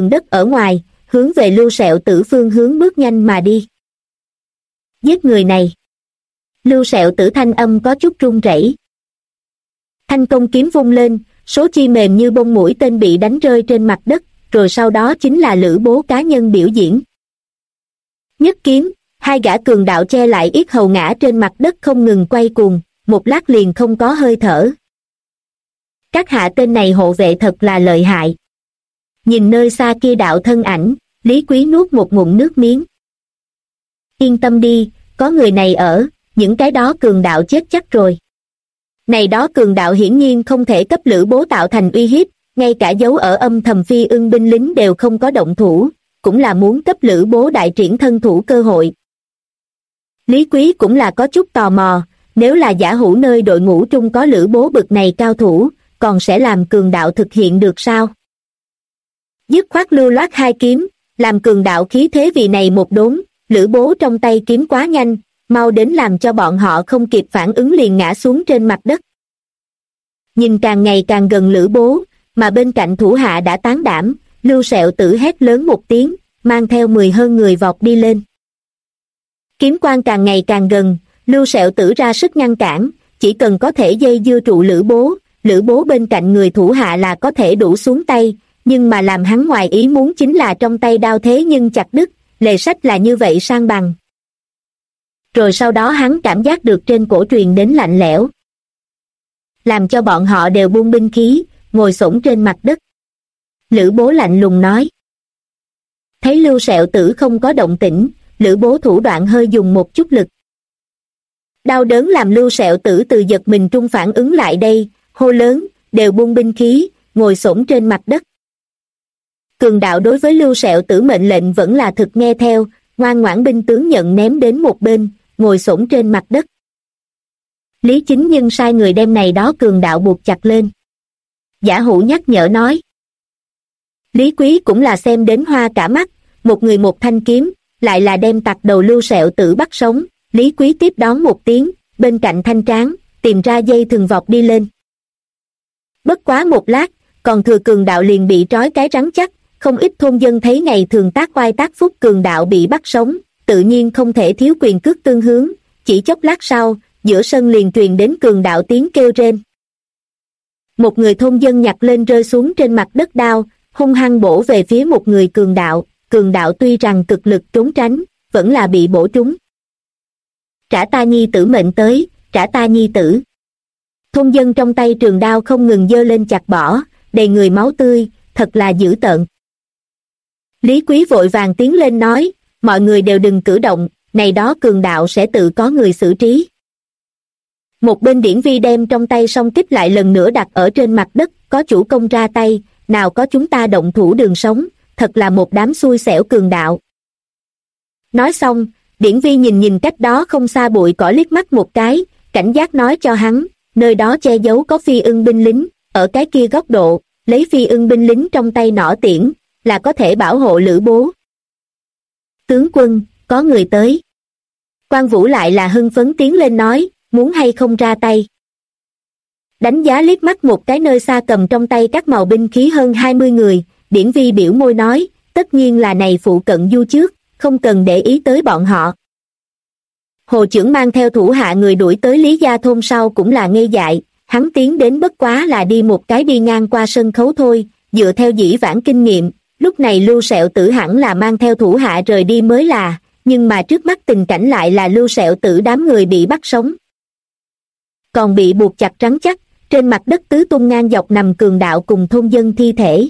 đất ở ngoài, hướng về Lưu Sẹo Tử phương hướng bước nhanh mà đi. Giết người này! Lưu Sẹo Tử thanh âm có chút run rẩy. Thanh công kiếm vung lên, số chi mềm như bông mũi tên bị đánh rơi trên mặt đất, rồi sau đó chính là Lữ Bố cá nhân biểu diễn. Nhất kiếm, hai gã cường đạo che lại yết hầu ngã trên mặt đất không ngừng quay cuồng, một lát liền không có hơi thở. Các hạ tên này hộ vệ thật là lợi hại. Nhìn nơi xa kia đạo thân ảnh, Lý Quý nuốt một ngụm nước miếng. Yên tâm đi, có người này ở, những cái đó cường đạo chết chắc rồi. Này đó cường đạo hiển nhiên không thể cấp Lữ Bố tạo thành uy hiếp, ngay cả dấu ở âm thầm Phi Ưng binh lính đều không có động thủ, cũng là muốn cấp Lữ Bố đại triển thân thủ cơ hội. Lý Quý cũng là có chút tò mò, nếu là giả hữu nơi đội ngũ trung có Lữ Bố bực này cao thủ, còn sẽ làm cường đạo thực hiện được sao? Dứt khoát lưu loát hai kiếm, làm cường đạo khí thế vì này một đốn, Lữ Bố trong tay kiếm quá nhanh, mau đến làm cho bọn họ không kịp phản ứng liền ngã xuống trên mặt đất. Nhìn càng ngày càng gần Lữ Bố, mà bên cạnh thủ hạ đã tán đảm, Lưu Sẹo Tử hét lớn một tiếng, mang theo 10 hơn người vọt đi lên. Kiếm quang càng ngày càng gần, Lưu Sẹo Tử ra sức ngăn cản, chỉ cần có thể dây dưa trụ Lữ Bố bên cạnh người thủ hạ là có thể đủ xuống tay, nhưng mà làm hắn ngoài ý muốn chính là trong tay đao thế nhưng chặt đứt, lề sách là như vậy sang bằng. Rồi sau đó hắn cảm giác được trên cổ truyền đến lạnh lẽo, làm cho bọn họ đều buông binh khí, ngồi xổm trên mặt đất. Lữ Bố lạnh lùng nói. Thấy Lưu Sẹo Tử không có động tĩnh, Lữ Bố thủ đoạn hơi dùng một chút lực. Đau đớn làm Lưu Sẹo Tử từ giật mình trung phản ứng lại đây, hô lớn, đều buông binh khí, ngồi xổm trên mặt đất. Cường đạo đối với Lưu Sẹo Tử mệnh lệnh vẫn là thực nghe theo, ngoan ngoãn binh tướng nhận ném đến một bên, ngồi xổm trên mặt đất. Lý Chính Nhân sai người đem này đó cường đạo buộc chặt lên. Giả Hữu nhắc nhở nói. Lý Quý cũng là xem đến hoa cả mắt, một người một thanh kiếm, lại là đem tặc đầu Lưu Sẹo Tử bắt sống. Lý Quý tiếp đón một tiếng, bên cạnh thanh tráng, tìm ra dây thừng vọt đi lên. Bất quá một lát, còn thừa cường đạo liền bị trói cái rắn chắc, không ít thôn dân thấy ngày thường tác oai tác phúc cường đạo bị bắt sống, tự nhiên không thể thiếu quyền cước tương hướng, chỉ chốc lát sau, giữa sân liền truyền đến cường đạo tiếng kêu rên. Một người thôn dân nhặt lên rơi xuống trên mặt đất đao, hung hăng bổ về phía một người cường đạo tuy rằng cực lực trốn tránh, vẫn là bị bổ trúng. Trả ta nhi tử mệnh tới, trả ta nhi tử. Thôn dân trong tay trường đao không ngừng giơ lên chặt bỏ, đầy người máu tươi, thật là dữ tợn. Lý Quý vội vàng tiến lên nói, mọi người đều đừng cử động, này đó cường đạo sẽ tự có người xử trí. Một bên Điển Vi đem trong tay song kích lại lần nữa đặt ở trên mặt đất, có chủ công ra tay, nào có chúng ta động thủ đường sống, thật là một đám xui xẻo cường đạo. Nói xong, Điển Vi nhìn cách đó không xa bụi cỏ liếc mắt một cái, cảnh giác nói cho hắn, nơi đó che giấu có Phi Ưng binh lính, ở cái kia góc độ, lấy Phi Ưng binh lính trong tay nỏ tiễn, là có thể bảo hộ Lữ Bố. Tướng quân, có người tới. Quan Vũ lại là hưng phấn tiến lên nói, muốn hay không ra tay. Đánh giá liếc mắt một cái nơi xa cầm trong tay các màu binh khí hơn 20 người, Điển Vi biểu môi nói, tất nhiên là này phụ cận du trước, không cần để ý tới bọn họ. Hồ trưởng mang theo thủ hạ người đuổi tới Lý Gia thôn sau cũng là ngây dại, hắn tiến đến bất quá là đi một cái đi ngang qua sân khấu thôi, dựa theo dĩ vãng kinh nghiệm, lúc này Lưu Sẹo Tử hẳn là mang theo thủ hạ rời đi mới là, nhưng mà trước mắt tình cảnh lại là Lưu Sẹo Tử đám người bị bắt sống. Còn bị buộc chặt rắn chắc, trên mặt đất tứ tung ngang dọc nằm cường đạo cùng thôn dân thi thể.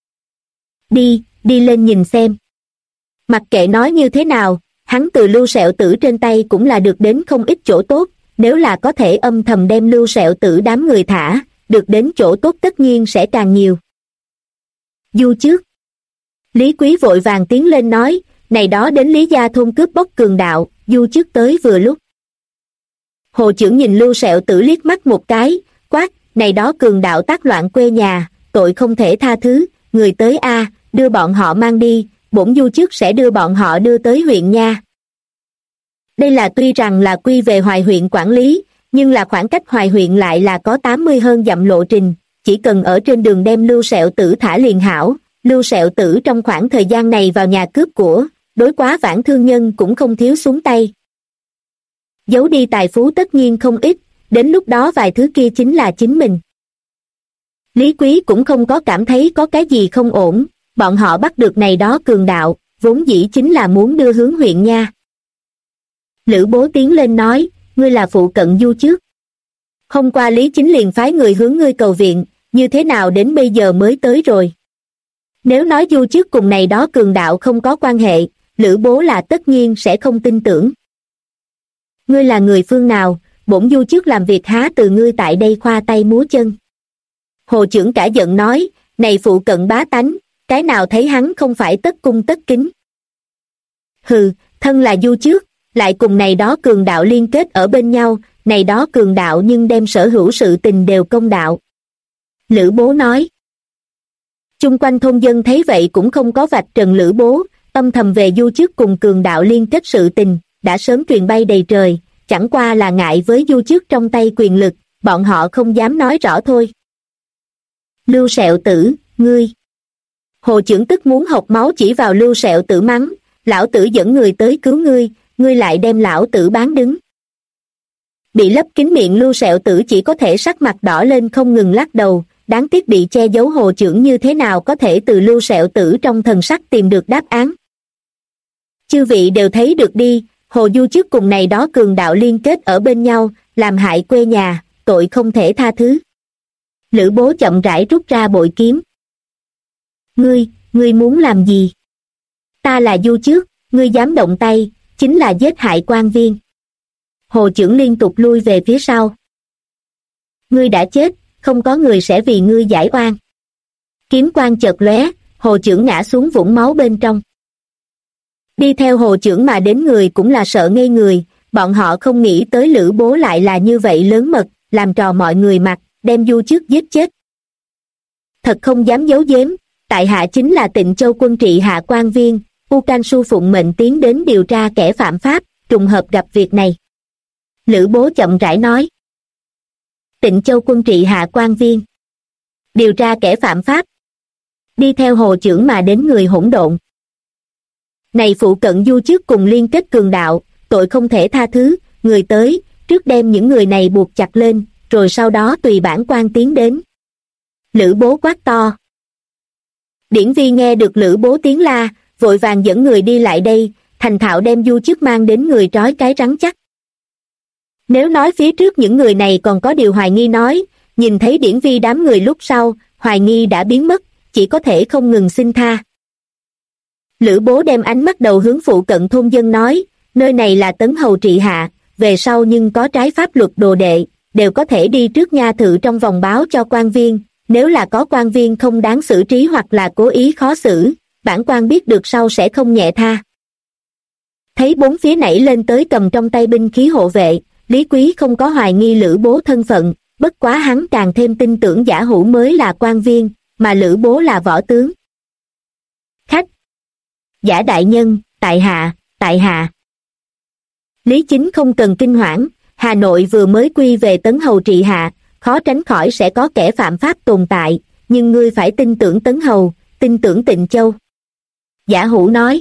Đi lên nhìn xem. Mặc kệ nói như thế nào, hắn từ Lưu Sẹo Tử trên tay cũng là được đến không ít chỗ tốt, nếu là có thể âm thầm đem Lưu Sẹo Tử đám người thả, được đến chỗ tốt tất nhiên sẽ càng nhiều. Du trước. Lý Quý vội vàng tiến lên nói, này đó đến Lý Gia thôn cướp bóc cường đạo, du trước tới vừa lúc. Hồ trưởng nhìn Lưu Sẹo Tử liếc mắt một cái, quát, này đó cường đạo tác loạn quê nhà, tội không thể tha thứ, người tới a, đưa bọn họ mang đi, bổn du trước sẽ đưa bọn họ đưa tới huyện nha. Đây là tuy rằng là quy về Hoài huyện quản lý, nhưng là khoảng cách Hoài huyện lại là có 80 hơn dặm lộ trình, chỉ cần ở trên đường đem Lưu Sẹo Tử thả liền hảo. Lưu Sẹo Tử trong khoảng thời gian này vào nhà cướp của, đối Quá Vãng thương nhân cũng không thiếu xuống tay. Giấu đi tài phú tất nhiên không ít, đến lúc đó vài thứ kia chính là chính mình. Lý Quý cũng không có cảm thấy có cái gì không ổn, bọn họ bắt được này đó cường đạo, vốn dĩ chính là muốn đưa hướng huyện nha. Lữ Bố tiến lên nói, ngươi là phụ cận Du Trước. Hôm qua Lý Chính liền phái người hướng ngươi cầu viện, như thế nào đến bây giờ mới tới rồi? Nếu nói Du Trước cùng này đó cường đạo không có quan hệ, Lữ Bố là tất nhiên sẽ không tin tưởng. Ngươi là người phương nào, bổn Du Trước làm việc há từ ngươi tại đây khoa tay múa chân. Hồ Chưởng cả giận nói, này phụ cận bá tánh, cái nào thấy hắn không phải tất cung tất kính. Hừ, thân là Du Trước, lại cùng này đó cường đạo liên kết ở bên nhau, này đó cường đạo nhưng đem sở hữu sự tình đều công đạo. Lữ Bố nói. Chung quanh thôn dân thấy vậy cũng không có vạch trần Lữ Bố, âm thầm về Du Trước cùng cường đạo liên kết sự tình, đã sớm truyền bay đầy trời, chẳng qua là ngại với Du Trước trong tay quyền lực, bọn họ không dám nói rõ thôi. Lưu Sẹo Tử, ngươi. Hồ Chưởng tức muốn học máu chỉ vào Lưu Sẹo Tử mắng, lão tử dẫn người tới cứu ngươi, ngươi lại đem lão tử bán đứng. Bị lấp kín miệng Lưu Sẹo Tử chỉ có thể sắc mặt đỏ lên không ngừng lắc đầu, đáng tiếc bị che giấu Hồ Chưởng như thế nào có thể từ Lưu Sẹo Tử trong thần sắc tìm được đáp án. Chư vị đều thấy được đi, Hồ Du Trước cùng này đó cường đạo liên kết ở bên nhau, làm hại quê nhà, tội không thể tha thứ. Lữ Bố chậm rãi rút ra bội kiếm. Ngươi muốn làm gì? Ta là Du Trước, ngươi dám động tay, chính là giết hại quan viên. Hồ Chưởng liên tục lui về phía sau. Ngươi đã chết, không có người sẽ vì ngươi giải oan. Kiếm quang chợt lóe, Hồ Chưởng ngã xuống vũng máu bên trong. Đi theo Hồ Chưởng mà đến người cũng là sợ ngây người, bọn họ không nghĩ tới Lữ Bố lại là như vậy lớn mật, làm trò mọi người mặt, đem Du Trước giết chết. Thật không dám giấu giếm, tại hạ chính là Tịnh Châu quân trị hạ quan viên, U Can Su phụng mệnh tiến đến điều tra kẻ phạm pháp, trùng hợp gặp việc này. Lữ Bố chậm rãi nói. Tịnh Châu quân trị hạ quan viên. Điều tra kẻ phạm pháp. Đi theo Hồ Chưởng mà đến người hỗn độn. Này phụ cận Du Trước cùng liên kết cường đạo, tội không thể tha thứ, người tới, trước đem những người này buộc chặt lên, rồi sau đó tùy bản quan tiến đến. Lữ Bố quát to. Điển Vi nghe được Lữ Bố tiếng la, vội vàng dẫn người đi lại đây, thành thạo đem Du Trước mang đến người trói cái rắn chắc. Nếu nói phía trước những người này còn có điều hoài nghi nói, nhìn thấy Điển Vi đám người lúc sau, hoài nghi đã biến mất, chỉ có thể không ngừng xin tha. Lữ Bố đem ánh mắt đầu hướng phụ cận thôn dân nói, nơi này là Tấn Hầu trị hạ, về sau nhưng có trái pháp luật đồ đệ, đều có thể đi trước nha thự trong vòng báo cho quan viên, nếu là có quan viên không đáng xử trí hoặc là cố ý khó xử, bản quan biết được sau sẽ không nhẹ tha. Thấy bốn phía nảy lên tới cầm trong tay binh khí hộ vệ, Lý Quý không có hoài nghi Lữ Bố thân phận, bất quá hắn càng thêm tin tưởng Giả Hữu mới là quan viên, mà Lữ Bố là võ tướng. Khách! Giả đại nhân, tại hạ. Lý Chính không cần kinh hoảng, Hà Nội vừa mới quy về Tấn Hầu trị hạ, khó tránh khỏi sẽ có kẻ phạm pháp tồn tại, nhưng ngươi phải tin tưởng Tấn Hầu, tin tưởng Tịnh Châu. Giả Hữu nói.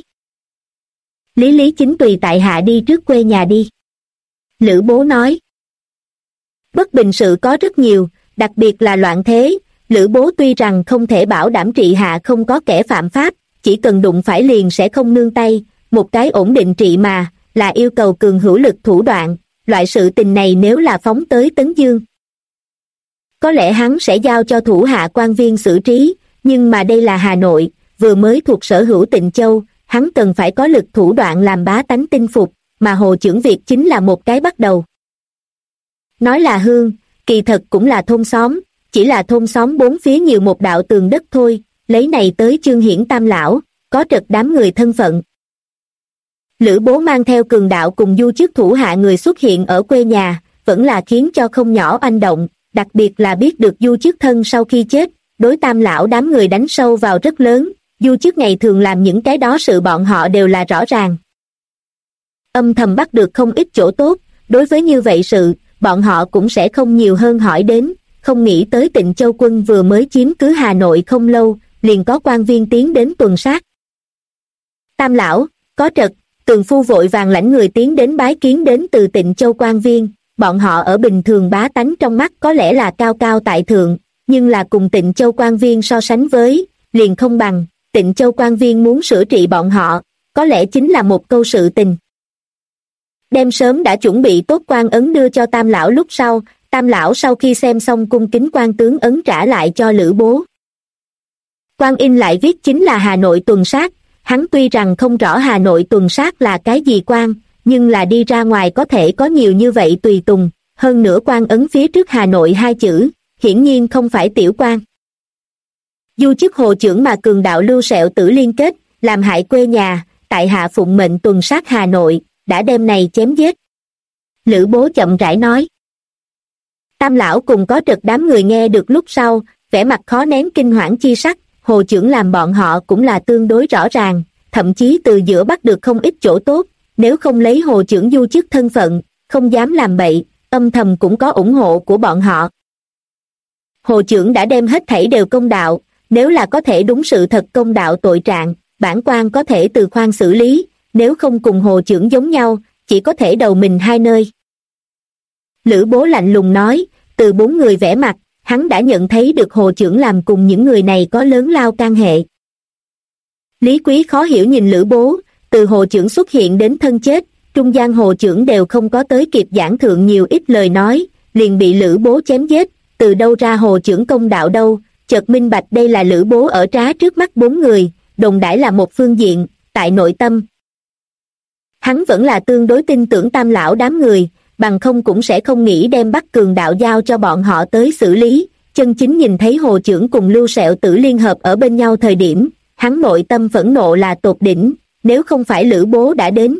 Lý Chính tùy tại hạ đi trước quê nhà đi. Lữ Bố nói. Bất bình sự có rất nhiều, đặc biệt là loạn thế, Lữ Bố tuy rằng không thể bảo đảm trị hạ không có kẻ phạm pháp, chỉ cần đụng phải liền sẽ không nương tay, một cái ổn định trị mà, là yêu cầu cường hữu lực thủ đoạn, loại sự tình này nếu là phóng tới Tấn Dương. Có lẽ hắn sẽ giao cho thủ hạ quan viên xử trí, nhưng mà đây là Hà Nội, vừa mới thuộc sở hữu Tịnh Châu, hắn cần phải có lực thủ đoạn làm bá tánh tin phục, mà Hồ Chưởng Việt chính là một cái bắt đầu. Nói là hương, kỳ thật cũng là thôn xóm, chỉ là thôn xóm bốn phía nhiều một đạo tường đất thôi, lấy này tới Chương Hiển Tam Lão, có trật đám người thân phận. Lữ Bố mang theo cường đạo cùng Du Trước thủ hạ người xuất hiện ở quê nhà, vẫn là khiến cho không nhỏ oanh động, đặc biệt là biết được Du Trước thân sau khi chết, đối Tam Lão đám người đánh sâu vào rất lớn, Du Trước ngày thường làm những cái đó sự bọn họ đều là rõ ràng. Âm thầm bắt được không ít chỗ tốt, đối với như vậy sự, bọn họ cũng sẽ không nhiều hơn hỏi đến, không nghĩ tới Tịnh Châu quân vừa mới chiếm cứ Hà Nội không lâu, liền có quan viên tiến đến tuần sát. Tam lão, có trật, Tường Phu vội vàng lãnh người tiến đến bái kiến đến từ Tịnh Châu quan viên. Bọn họ ở bình thường bá tánh trong mắt có lẽ là cao cao tại thượng, nhưng là cùng Tịnh Châu quan viên so sánh với, liền không bằng. Tịnh Châu quan viên muốn sửa trị bọn họ, có lẽ chính là một câu sự tình. Đem sớm đã chuẩn bị tốt quan ấn đưa cho Tam lão lúc sau, Tam lão sau khi xem xong cung kính quan tướng ấn trả lại cho Lữ Bố. Quan in lại viết chính là Hà Nội tuần sát. Hắn tuy rằng không rõ Hà Nội tuần sát là cái gì quan, nhưng là đi ra ngoài có thể có nhiều như vậy tùy tùng, hơn nữa quan ấn phía trước Hà Nội hai chữ, hiển nhiên không phải tiểu quan. Du chức hồ chưởng mà cường đạo Lưu Sẹo Tử liên kết, làm hại quê nhà, tại hạ phụng mệnh tuần sát Hà Nội, đã đem này chém giết. Lữ Bố chậm rãi nói. Tam lão cùng có trật đám người nghe được lúc sau, vẻ mặt khó nén kinh hoảng chi sắc. Hồ chưởng làm bọn họ cũng là tương đối rõ ràng, thậm chí từ giữa bắt được không ít chỗ tốt, nếu không lấy hồ chưởng du chức thân phận, không dám làm bậy, âm thầm cũng có ủng hộ của bọn họ. Hồ chưởng đã đem hết thảy đều công đạo, nếu là có thể đúng sự thật công đạo tội trạng, bản quan có thể từ khoan xử lý, nếu không cùng hồ chưởng giống nhau, chỉ có thể đầu mình hai nơi. Lữ Bố lạnh lùng nói, từ bốn người vẻ mặt, hắn đã nhận thấy được hồ chưởng làm cùng những người này có lớn lao can hệ. Lý Quý khó hiểu nhìn Lữ Bố, từ hồ chưởng xuất hiện đến thân chết, trung gian hồ chưởng đều không có tới kịp giảng thượng nhiều ít lời nói, liền bị Lữ Bố chém giết, từ đâu ra hồ chưởng công đạo đâu, chợt minh bạch đây là Lữ Bố ở trá trước mắt bốn người, đồn đãi là một phương diện, tại nội tâm. Hắn vẫn là tương đối tin tưởng Tam lão đám người, bằng không cũng sẽ không nghĩ đem Bắc Cường đạo giao cho bọn họ tới xử lý. Chân chính nhìn thấy hồ chưởng cùng Lưu Sẹo Tử liên hợp ở bên nhau thời điểm, hắn nội tâm phẫn nộ là tột đỉnh, nếu không phải Lữ Bố đã đến,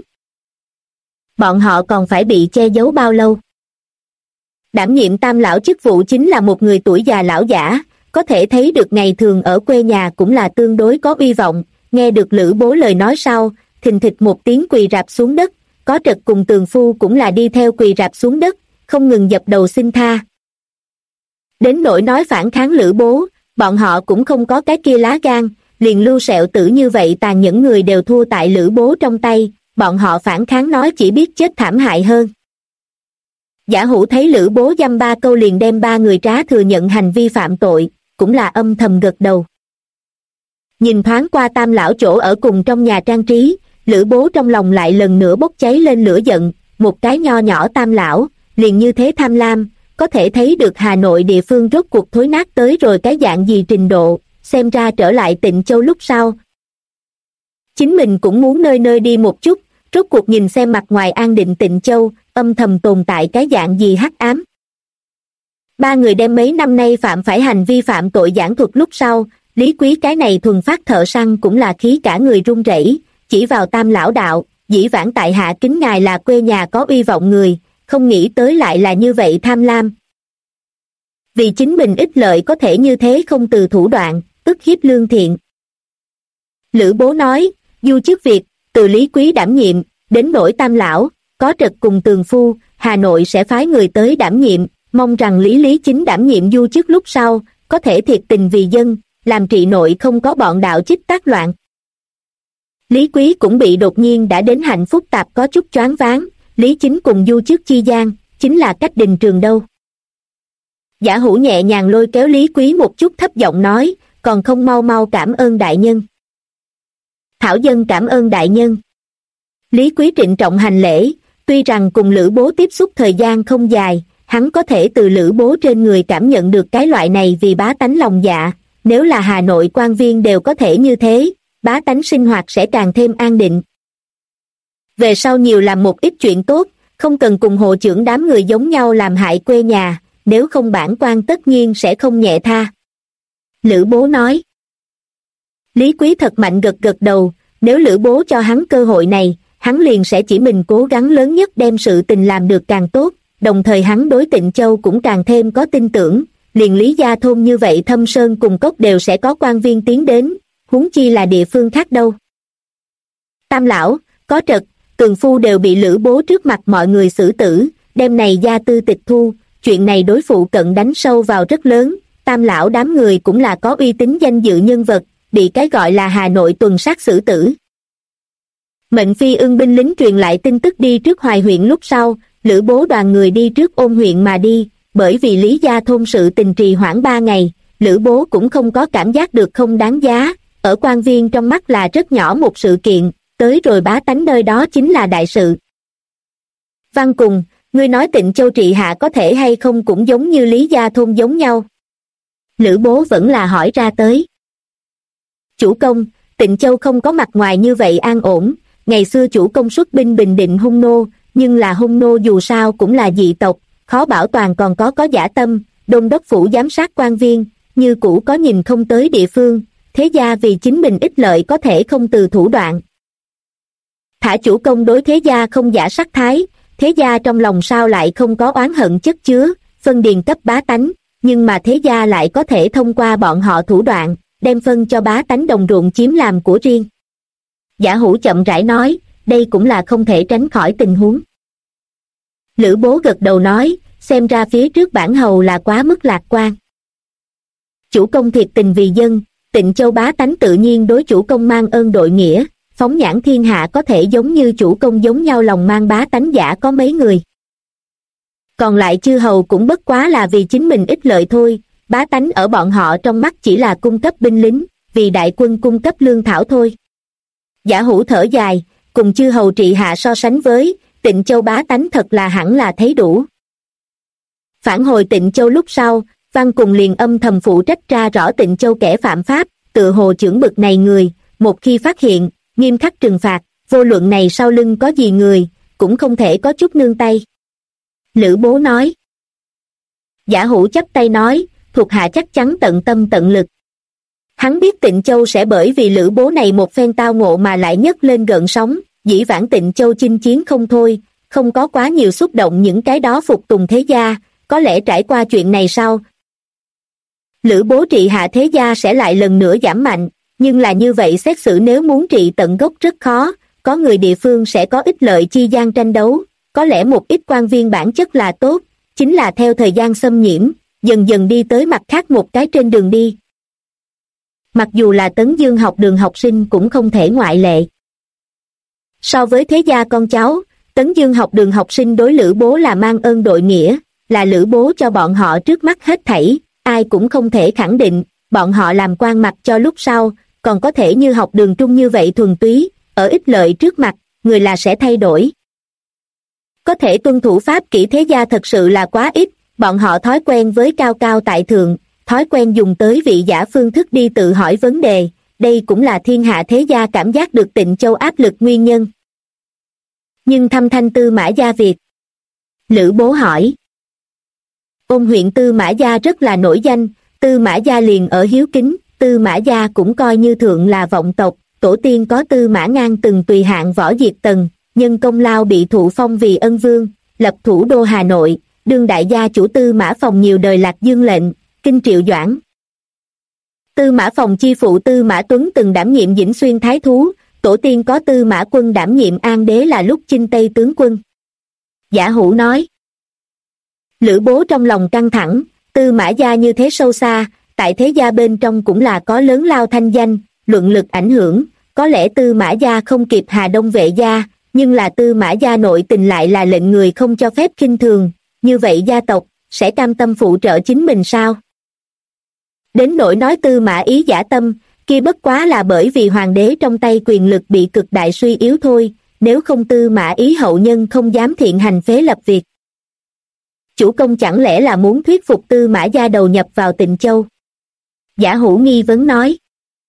bọn họ còn phải bị che giấu bao lâu. Đảm nhiệm Tam lão chức vụ chính là một người tuổi già lão giả, có thể thấy được ngày thường ở quê nhà cũng là tương đối có uy vọng. Nghe được Lữ Bố lời nói sau, thình thịch một tiếng quỳ rạp xuống đất, có trật cùng Tường Phu cũng là đi theo quỳ rạp xuống đất, không ngừng dập đầu xin tha. Đến nỗi nói phản kháng Lữ Bố, bọn họ cũng không có cái kia lá gan, liền Lưu Sẹo Tử như vậy tàn nhẫn người đều thua tại Lữ Bố trong tay, bọn họ phản kháng nói chỉ biết chết thảm hại hơn. Giả Hữu thấy Lữ Bố dăm ba câu liền đem ba người trá thừa nhận hành vi phạm tội, cũng là âm thầm gật đầu. Nhìn thoáng qua Tam lão chỗ ở cùng trong nhà trang trí, Lữ Bố trong lòng lại lần nữa bốc cháy lên lửa giận, một cái nho nhỏ Tam lão, liền như thế tham lam, có thể thấy được Hà Nội địa phương rốt cuộc thối nát tới rồi cái dạng gì trình độ, xem ra trở lại Tịnh Châu lúc sau. Chính mình cũng muốn nơi nơi đi một chút, rốt cuộc nhìn xem mặt ngoài an định Tịnh Châu, âm thầm tồn tại cái dạng gì hắc ám. Ba người đem mấy năm nay phạm phải hành vi phạm tội giảng thuật lúc sau, Lý Quý cái này thuần phát thợ săn cũng là khí cả người run rẩy, chỉ vào Tam lão đạo, dĩ vãng tại hạ kính ngài là quê nhà có uy vọng người, không nghĩ tới lại là như vậy tham lam. Vì chính mình ích lợi có thể như thế không từ thủ đoạn, ức hiếp lương thiện. Lữ Bố nói, du chức việc, từ Lý Quý đảm nhiệm, đến nỗi Tam lão, có trật cùng Tường Phu, Hà Nội sẽ phái người tới đảm nhiệm, mong rằng Lý Chính đảm nhiệm du chức lúc sau, có thể thiệt tình vì dân, làm trị nội không có bọn đạo chích tác loạn. Lý Quý cũng bị đột nhiên đã đến hạnh phúc tạp có chút choáng váng, Lý Chính cùng du chức chi gian, chính là cách đình trường đâu. Giả Hữu nhẹ nhàng lôi kéo Lý Quý một chút thấp giọng nói, còn không mau mau cảm ơn đại nhân. Thảo dân cảm ơn đại nhân. Lý Quý trịnh trọng hành lễ, tuy rằng cùng Lữ Bố tiếp xúc thời gian không dài, hắn có thể từ Lữ Bố trên người cảm nhận được cái loại này vì bá tánh lòng dạ, nếu là Hà Nội quan viên đều có thể như thế, bá tánh sinh hoạt sẽ càng thêm an định. Về sau nhiều làm một ít chuyện tốt, không cần cùng hộ trưởng đám người giống nhau làm hại quê nhà, nếu không bản quan tất nhiên sẽ không nhẹ tha. Lữ Bố nói. Lý Quý thật mạnh gật gật đầu, nếu Lữ Bố cho hắn cơ hội này, hắn liền sẽ chỉ mình cố gắng lớn nhất đem sự tình làm được càng tốt, đồng thời hắn đối Tịnh Châu cũng càng thêm có tin tưởng, liền Lý Gia Thôn như vậy Thâm Sơn cùng Cốc đều sẽ có quan viên tiến đến, huống chi là địa phương khác đâu. Tam lão, có trật, Tường Phu đều bị Lữ Bố trước mặt mọi người xử tử, đem này gia tư tịch thu, chuyện này đối phụ cận đánh sâu vào rất lớn, Tam lão đám người cũng là có uy tín danh dự nhân vật, bị cái gọi là Hà Nội tuần sát xử tử. Mệnh Phi Ưng binh lính truyền lại tin tức đi trước Hoài huyện lúc sau, Lữ Bố đoàn người đi trước Ôn huyện mà đi, bởi vì Lý Gia thôn sự tình trì hoãn 3 ngày, Lữ Bố cũng không có cảm giác được không đáng giá, ở quan viên trong mắt là rất nhỏ một sự kiện, tới rồi bá tánh nơi đó chính là đại sự. Văn Cùng, ngươi nói Tịnh Châu trị hạ có thể hay không cũng giống như Lý Gia thôn giống nhau? Lữ Bố vẫn là hỏi ra tới. Chủ công, Tịnh Châu không có mặt ngoài như vậy an ổn, ngày xưa chủ công xuất binh bình định hung nô, nhưng là hung nô dù sao cũng là dị tộc, khó bảo toàn còn có dã tâm, đôn đốc phủ giám sát quan viên, như cũ có nhìn không tới địa phương, thế gia vì chính mình ích lợi có thể không từ thủ đoạn. Thả chủ công đối thế gia không giả sắc thái, thế gia trong lòng sao lại không có oán hận chất chứa, phân điền cấp bá tánh, nhưng mà thế gia lại có thể thông qua bọn họ thủ đoạn, đem phân cho bá tánh đồng ruộng chiếm làm của riêng. Giả Hủ chậm rãi nói, đây cũng là không thể tránh khỏi tình huống. Lữ Bố gật đầu nói, xem ra phía trước bản hầu là quá mức lạc quan. Chủ công thiệt tình vì dân, Tịnh Châu bá tánh tự nhiên đối chủ công mang ơn đội nghĩa, phóng nhãn thiên hạ có thể giống như chủ công giống nhau lòng mang bá tánh giả có mấy người. Còn lại chư hầu cũng bất quá là vì chính mình ích lợi thôi, bá tánh ở bọn họ trong mắt chỉ là cung cấp binh lính, vì đại quân cung cấp lương thảo thôi. Giả Hủ thở dài, cùng chư hầu trị hạ so sánh với, Tịnh Châu bá tánh thật là hẳn là thấy đủ. Phản hồi Tịnh Châu lúc sau, Văn Cùng liền âm thầm phụ trách tra rõ Tịnh Châu kẻ phạm pháp, tự hồ chưởng bực này người, một khi phát hiện, nghiêm khắc trừng phạt, vô luận này sau lưng có gì người, cũng không thể có chút nương tay. Lữ Bố nói. Giả Hủ chắp tay nói, thuộc hạ chắc chắn tận tâm tận lực. Hắn biết Tịnh Châu sẽ bởi vì Lữ Bố này một phen tao ngộ mà lại nhấc lên gợn sóng, dĩ vãng Tịnh Châu chinh chiến không thôi, không có quá nhiều xúc động những cái đó phục tùng thế gia, có lẽ trải qua chuyện này sau. Lữ Bố trị hạ thế gia sẽ lại lần nữa giảm mạnh, nhưng là như vậy xét xử nếu muốn trị tận gốc rất khó, có người địa phương sẽ có ích lợi chi gian tranh đấu, có lẽ một ít quan viên bản chất là tốt, chính là theo thời gian xâm nhiễm, dần dần đi tới mặt khác một cái trên đường đi. Mặc dù là Tấn Dương học đường học sinh cũng không thể ngoại lệ. So với thế gia con cháu, Tấn Dương học đường học sinh đối Lữ Bố là mang ơn đội nghĩa, là Lữ Bố cho bọn họ trước mắt hết thảy, ai cũng không thể khẳng định, bọn họ làm quan mặc cho lúc sau, còn có thể như học đường trung như vậy thuần túy, ở ích lợi trước mặt, người là sẽ thay đổi. Có thể tuân thủ pháp kỷ thế gia thật sự là quá ít, bọn họ thói quen với cao cao tại thượng, thói quen dùng tới vị giả phương thức đi tự hỏi vấn đề, đây cũng là thiên hạ thế gia cảm giác được Tịnh Châu áp lực nguyên nhân. Nhưng thăm thanh Tư Mã gia việc. Lữ Bố hỏi. Ôn huyện Tư Mã gia rất là nổi danh, Tư Mã gia liền ở hiếu kính, Tư Mã gia cũng coi như thượng là vọng tộc, tổ tiên có Tư Mã Ngang từng tùy hạng võ diệt tần, nhân công lao bị thụ phong vì ân vương, lập thủ đô Hà Nội, đương đại gia chủ Tư Mã Phòng nhiều đời Lạc Dương lệnh, kinh Triệu Doãn. Tư Mã Phòng chi phụ Tư Mã Tuấn từng đảm nhiệm Vĩnh Xuyên thái thú, tổ tiên có Tư Mã Quân đảm nhiệm An đế là lúc chinh Tây tướng quân. Giả Hủ nói. Lữ Bố trong lòng căng thẳng, Tư Mã gia như thế sâu xa, tại thế gia bên trong cũng là có lớn lao thanh danh, luận lực ảnh hưởng, có lẽ Tư Mã gia không kịp Hà Đông Vệ gia, nhưng là Tư Mã gia nội tình lại là lệnh người không cho phép khinh thường, như vậy gia tộc sẽ cam tâm phụ trợ chính mình sao? Đến nỗi nói Tư Mã Ý giả tâm, kia bất quá là bởi vì hoàng đế trong tay quyền lực bị cực đại suy yếu thôi, nếu không Tư Mã Ý hậu nhân không dám thiện hành phế lập việc. Chủ công chẳng lẽ là muốn thuyết phục Tư Mã gia đầu nhập vào Tịnh Châu? Giả Hủ nghi vấn nói.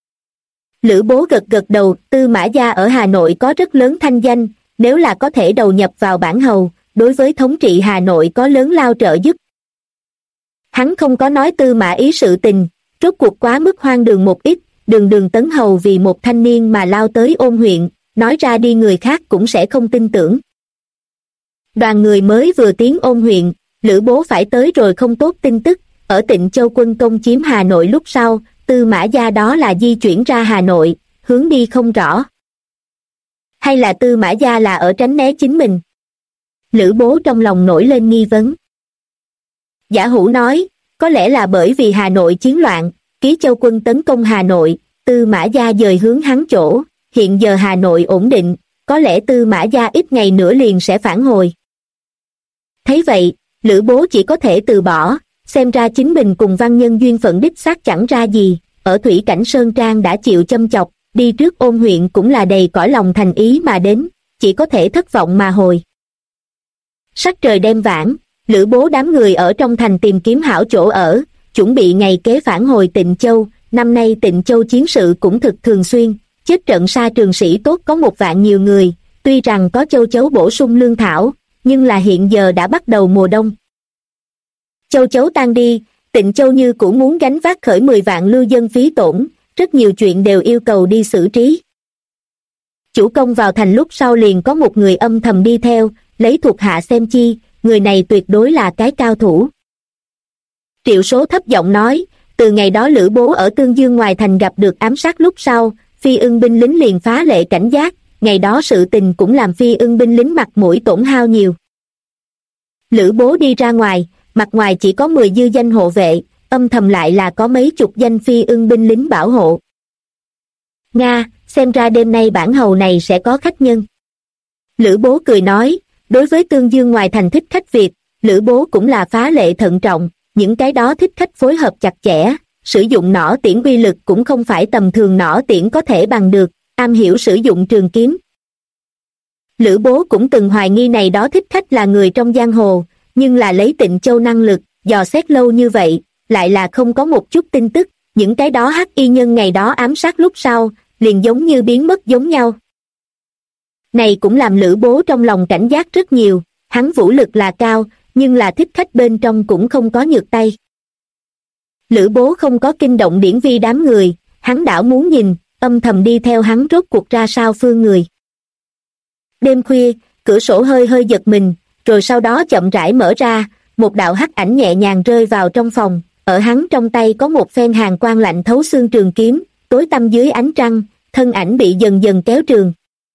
Lữ Bố gật gật đầu, Tư Mã gia ở Hà Nội có rất lớn thanh danh, nếu là có thể đầu nhập vào bản hầu, đối với thống trị Hà Nội có lớn lao trợ giúp. Hắn không có nói Tư Mã Ý sự tình, rốt cuộc quá mức hoang đường một ít, đường tấn hầu vì một thanh niên mà lao tới Ôn huyện, nói ra đi người khác cũng sẽ không tin tưởng. Đoàn người mới vừa tiến Ôn huyện, Lữ Bố phải tới rồi không tốt tin tức, ở Tịnh Châu quân công chiếm Hà Nội lúc sau, Tư Mã gia đó là di chuyển ra Hà Nội, hướng đi không rõ. Hay là Tư Mã gia là ở tránh né chính mình? Lữ Bố trong lòng nổi lên nghi vấn. Giả Hủ nói, Có lẽ là bởi vì Hà Nội chiến loạn, Ký Châu quân tấn công Hà Nội, Tư Mã Gia dời hướng hắn chỗ, hiện giờ Hà Nội ổn định, có lẽ Tư Mã Gia ít ngày nữa liền sẽ phản hồi. Thấy vậy, Lữ Bố chỉ có thể từ bỏ, xem ra chính mình cùng Văn Nhân duyên phận đích xác chẳng ra gì, ở Thủy Cảnh Sơn Trang đã chịu châm chọc, đi trước Ôn huyện cũng là đầy cõi lòng thành ý mà đến, chỉ có thể thất vọng mà hồi. Sắc trời đêm vãn, Lữ Bố đám người ở trong thành tìm kiếm hảo chỗ ở, chuẩn bị ngày kế phản hồi Tịnh Châu. Năm nay Tịnh Châu chiến sự cũng thực thường xuyên, chết trận xa trường sĩ tốt có 1 vạn nhiều người, tuy rằng có châu chấu bổ sung lương thảo, nhưng là hiện giờ đã bắt đầu mùa đông. Châu chấu tan đi, Tịnh Châu như cũ muốn gánh vác khởi 10 vạn lưu dân phí tổn, rất nhiều chuyện đều yêu cầu đi xử trí. Chủ công vào thành lúc sau liền có một người âm thầm đi theo, lấy thuộc hạ xem chi, người này tuyệt đối là cái cao thủ. Triệu Số thấp giọng nói, từ ngày đó Lữ Bố ở Tương Dương ngoài thành gặp được ám sát lúc sau, Phi Ưng binh lính liền phá lệ cảnh giác, ngày đó sự tình cũng làm Phi Ưng binh lính mặt mũi tổn hao nhiều. Lữ Bố đi ra ngoài, mặt ngoài chỉ có 10 dư danh hộ vệ, âm thầm lại là có mấy chục danh Phi Ưng binh lính bảo hộ. Nga, xem ra đêm nay bản hầu này sẽ có khách nhân. Lữ Bố cười nói, đối với Tương Dương ngoài thành thích khách Việt, Lữ Bố cũng là phá lệ thận trọng, những cái đó thích khách phối hợp chặt chẽ, sử dụng nỏ tiễn uy lực cũng không phải tầm thường nỏ tiễn có thể bằng được, am hiểu sử dụng trường kiếm. Lữ Bố cũng từng hoài nghi này đó thích khách là người trong giang hồ, nhưng là lấy Tịnh Châu năng lực, dò xét lâu như vậy, lại là không có một chút tin tức, những cái đó hắc y nhân ngày đó ám sát lúc sau, liền giống như biến mất giống nhau. Này cũng làm Lữ Bố trong lòng cảnh giác rất nhiều, hắn vũ lực là cao, nhưng là thích khách bên trong cũng không có nhược tay. Lữ Bố không có kinh động Điển Vi đám người, hắn đảo muốn nhìn, âm thầm đi theo hắn rốt cuộc ra sao phương người. Đêm khuya, cửa sổ hơi hơi giật mình, rồi sau đó chậm rãi mở ra, một đạo hắc ảnh nhẹ nhàng rơi vào trong phòng, ở hắn trong tay có một phen hàn quang lạnh thấu xương trường kiếm, tối tăm dưới ánh trăng, thân ảnh bị dần dần kéo trường.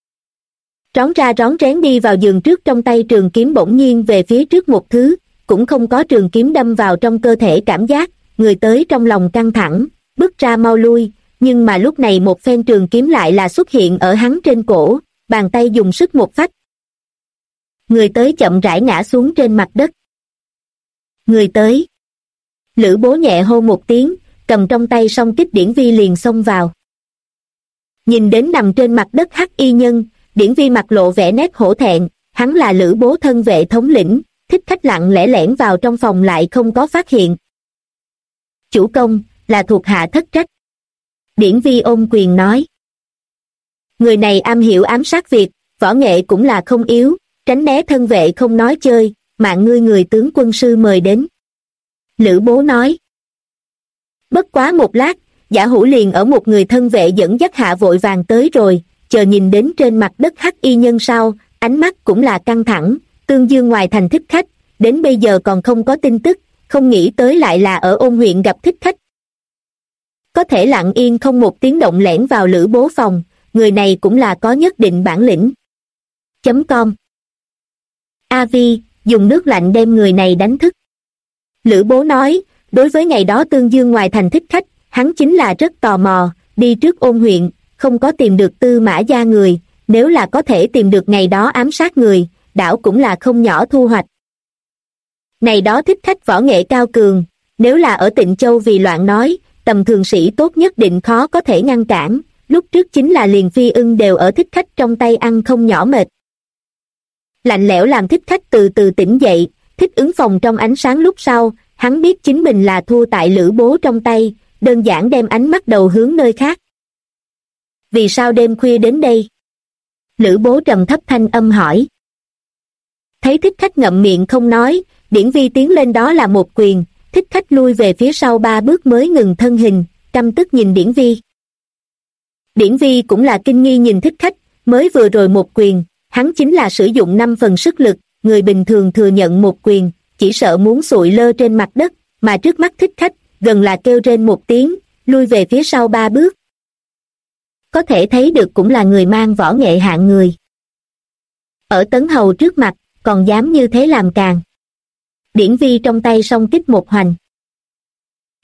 Rón ra rón rén đi vào giường trước, trong tay trường kiếm bỗng nhiên về phía trước một thứ, cũng không có trường kiếm đâm vào trong cơ thể cảm giác, người tới trong lòng căng thẳng, bước ra mau lui, nhưng mà lúc này một phen trường kiếm lại là xuất hiện ở hắn trên cổ, bàn tay dùng sức một phách. Người tới chậm rãi ngã xuống trên mặt đất. Người tới. Lữ Bố nhẹ hô một tiếng, cầm trong tay song kích Điển Vi liền xông vào. Nhìn đến nằm trên mặt đất hắc y nhân, Điển Vi mặt lộ vẻ nét hổ thẹn, hắn là Lữ Bố thân vệ thống lĩnh, thích khách lặng lẽ lẻn vào trong phòng lại không có phát hiện. Chủ công, là thuộc hạ thất trách. Điển Vi ôm quyền nói. Người này am hiểu ám sát việc, võ nghệ cũng là không yếu, tránh né thân vệ không nói chơi, mạng ngươi người tướng quân sư mời đến. Lữ Bố nói. Bất quá một lát, Giả Hữu liền ở một người thân vệ dẫn dắt hạ vội vàng tới rồi, chờ nhìn đến trên mặt đất hắc y nhân sau, ánh mắt cũng là căng thẳng, Tương Dương ngoài thành thích khách, đến bây giờ còn không có tin tức, không nghĩ tới lại là ở Ôn huyện gặp thích khách. Có thể lặng yên không một tiếng động lẻn vào Lữ Bố phòng, người này cũng là có nhất định bản lĩnh. .com A.Vi, dùng nước lạnh đem người này đánh thức. Lữ Bố nói, đối với ngày đó Tương Dương ngoài thành thích khách, hắn chính là rất tò mò, đi trước Ôn huyện, không có tìm được Tư Mã Gia người, nếu là có thể tìm được ngày đó ám sát người, đảo cũng là không nhỏ thu hoạch. Này đó thích khách võ nghệ cao cường, nếu là ở Tịnh Châu vì loạn nói, tầm thường sĩ tốt nhất định khó có thể ngăn cản, lúc trước chính là liền Phi Ưng đều ở thích khách trong tay ăn không nhỏ mệt. Lạnh lẽo làm thích khách từ từ tỉnh dậy, thích ứng phòng trong ánh sáng lúc sau, hắn biết chính mình là thua tại Lữ Bố trong tay, đơn giản đem ánh mắt đầu hướng nơi khác. Vì sao đêm khuya đến đây? Lữ Bố trầm thấp thanh âm hỏi. Thấy thích khách ngậm miệng không nói, Điển Vi tiến lên đó là một quyền, thích khách lui về phía sau 3 bước mới ngừng thân hình, căm tức nhìn Điển Vi. Điển Vi cũng là kinh nghi nhìn thích khách, mới vừa rồi một quyền, hắn chính là sử dụng 5 phần sức lực, người bình thường thừa nhận một quyền, chỉ sợ muốn sụi lơ trên mặt đất, mà trước mắt thích khách, gần là kêu rên một tiếng, lui về phía sau 3 bước. Có thể thấy được cũng là người mang võ nghệ hạng người. Ở Tấn Hầu trước mặt, còn dám như thế làm càn. Điển Vi trong tay song kích một hoành.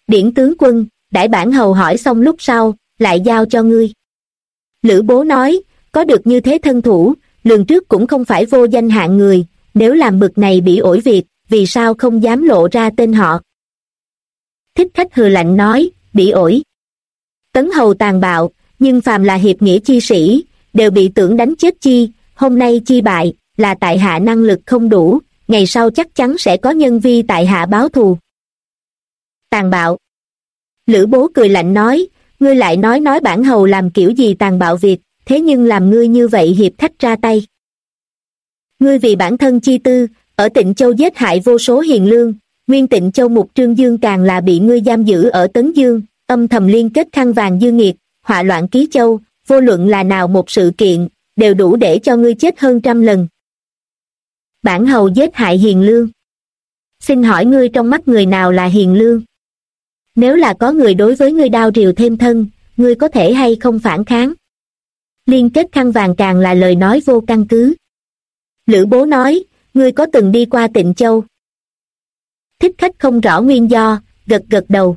Điển tướng quân, đãi bản hầu hỏi xong lúc sau, lại giao cho ngươi. Lữ Bố nói, có được như thế thân thủ, lường trước cũng không phải vô danh hạng người, nếu làm bực này bị ổi việc, vì sao không dám lộ ra tên họ. Thích Khách hừ lạnh nói, bị ổi. Tấn hầu tàn bạo, nhưng phàm là hiệp nghĩa chi sĩ, đều bị tưởng đánh chết chi, hôm nay chi bại, là tại hạ năng lực không đủ, ngày sau chắc chắn sẽ có nhân vi tại hạ báo thù. Tàn bạo. Lữ Bố cười lạnh nói, ngươi lại nói bản hầu làm kiểu gì tàn bạo việc, thế nhưng làm ngươi như vậy hiệp khách ra tay. Ngươi vì bản thân chi tư, ở Tịnh Châu giết hại vô số hiền lương, nguyên Tịnh Châu mục Trương Dương càng là bị ngươi giam giữ ở Tấn Dương, âm thầm liên kết khăn vàng dư nghiệt, họa loạn Ký Châu, vô luận là nào một sự kiện, đều đủ để cho ngươi chết hơn 100 lần. Bản hầu giết hại hiền lương. Xin hỏi ngươi trong mắt người nào là hiền lương? Nếu là có người đối với ngươi đao rìu thêm thân, ngươi có thể hay không phản kháng? Liên kết khăn vàng càng là lời nói vô căn cứ. Lữ Bố nói, ngươi có từng đi qua Tịnh Châu? Thích Khách không rõ nguyên do, gật gật đầu.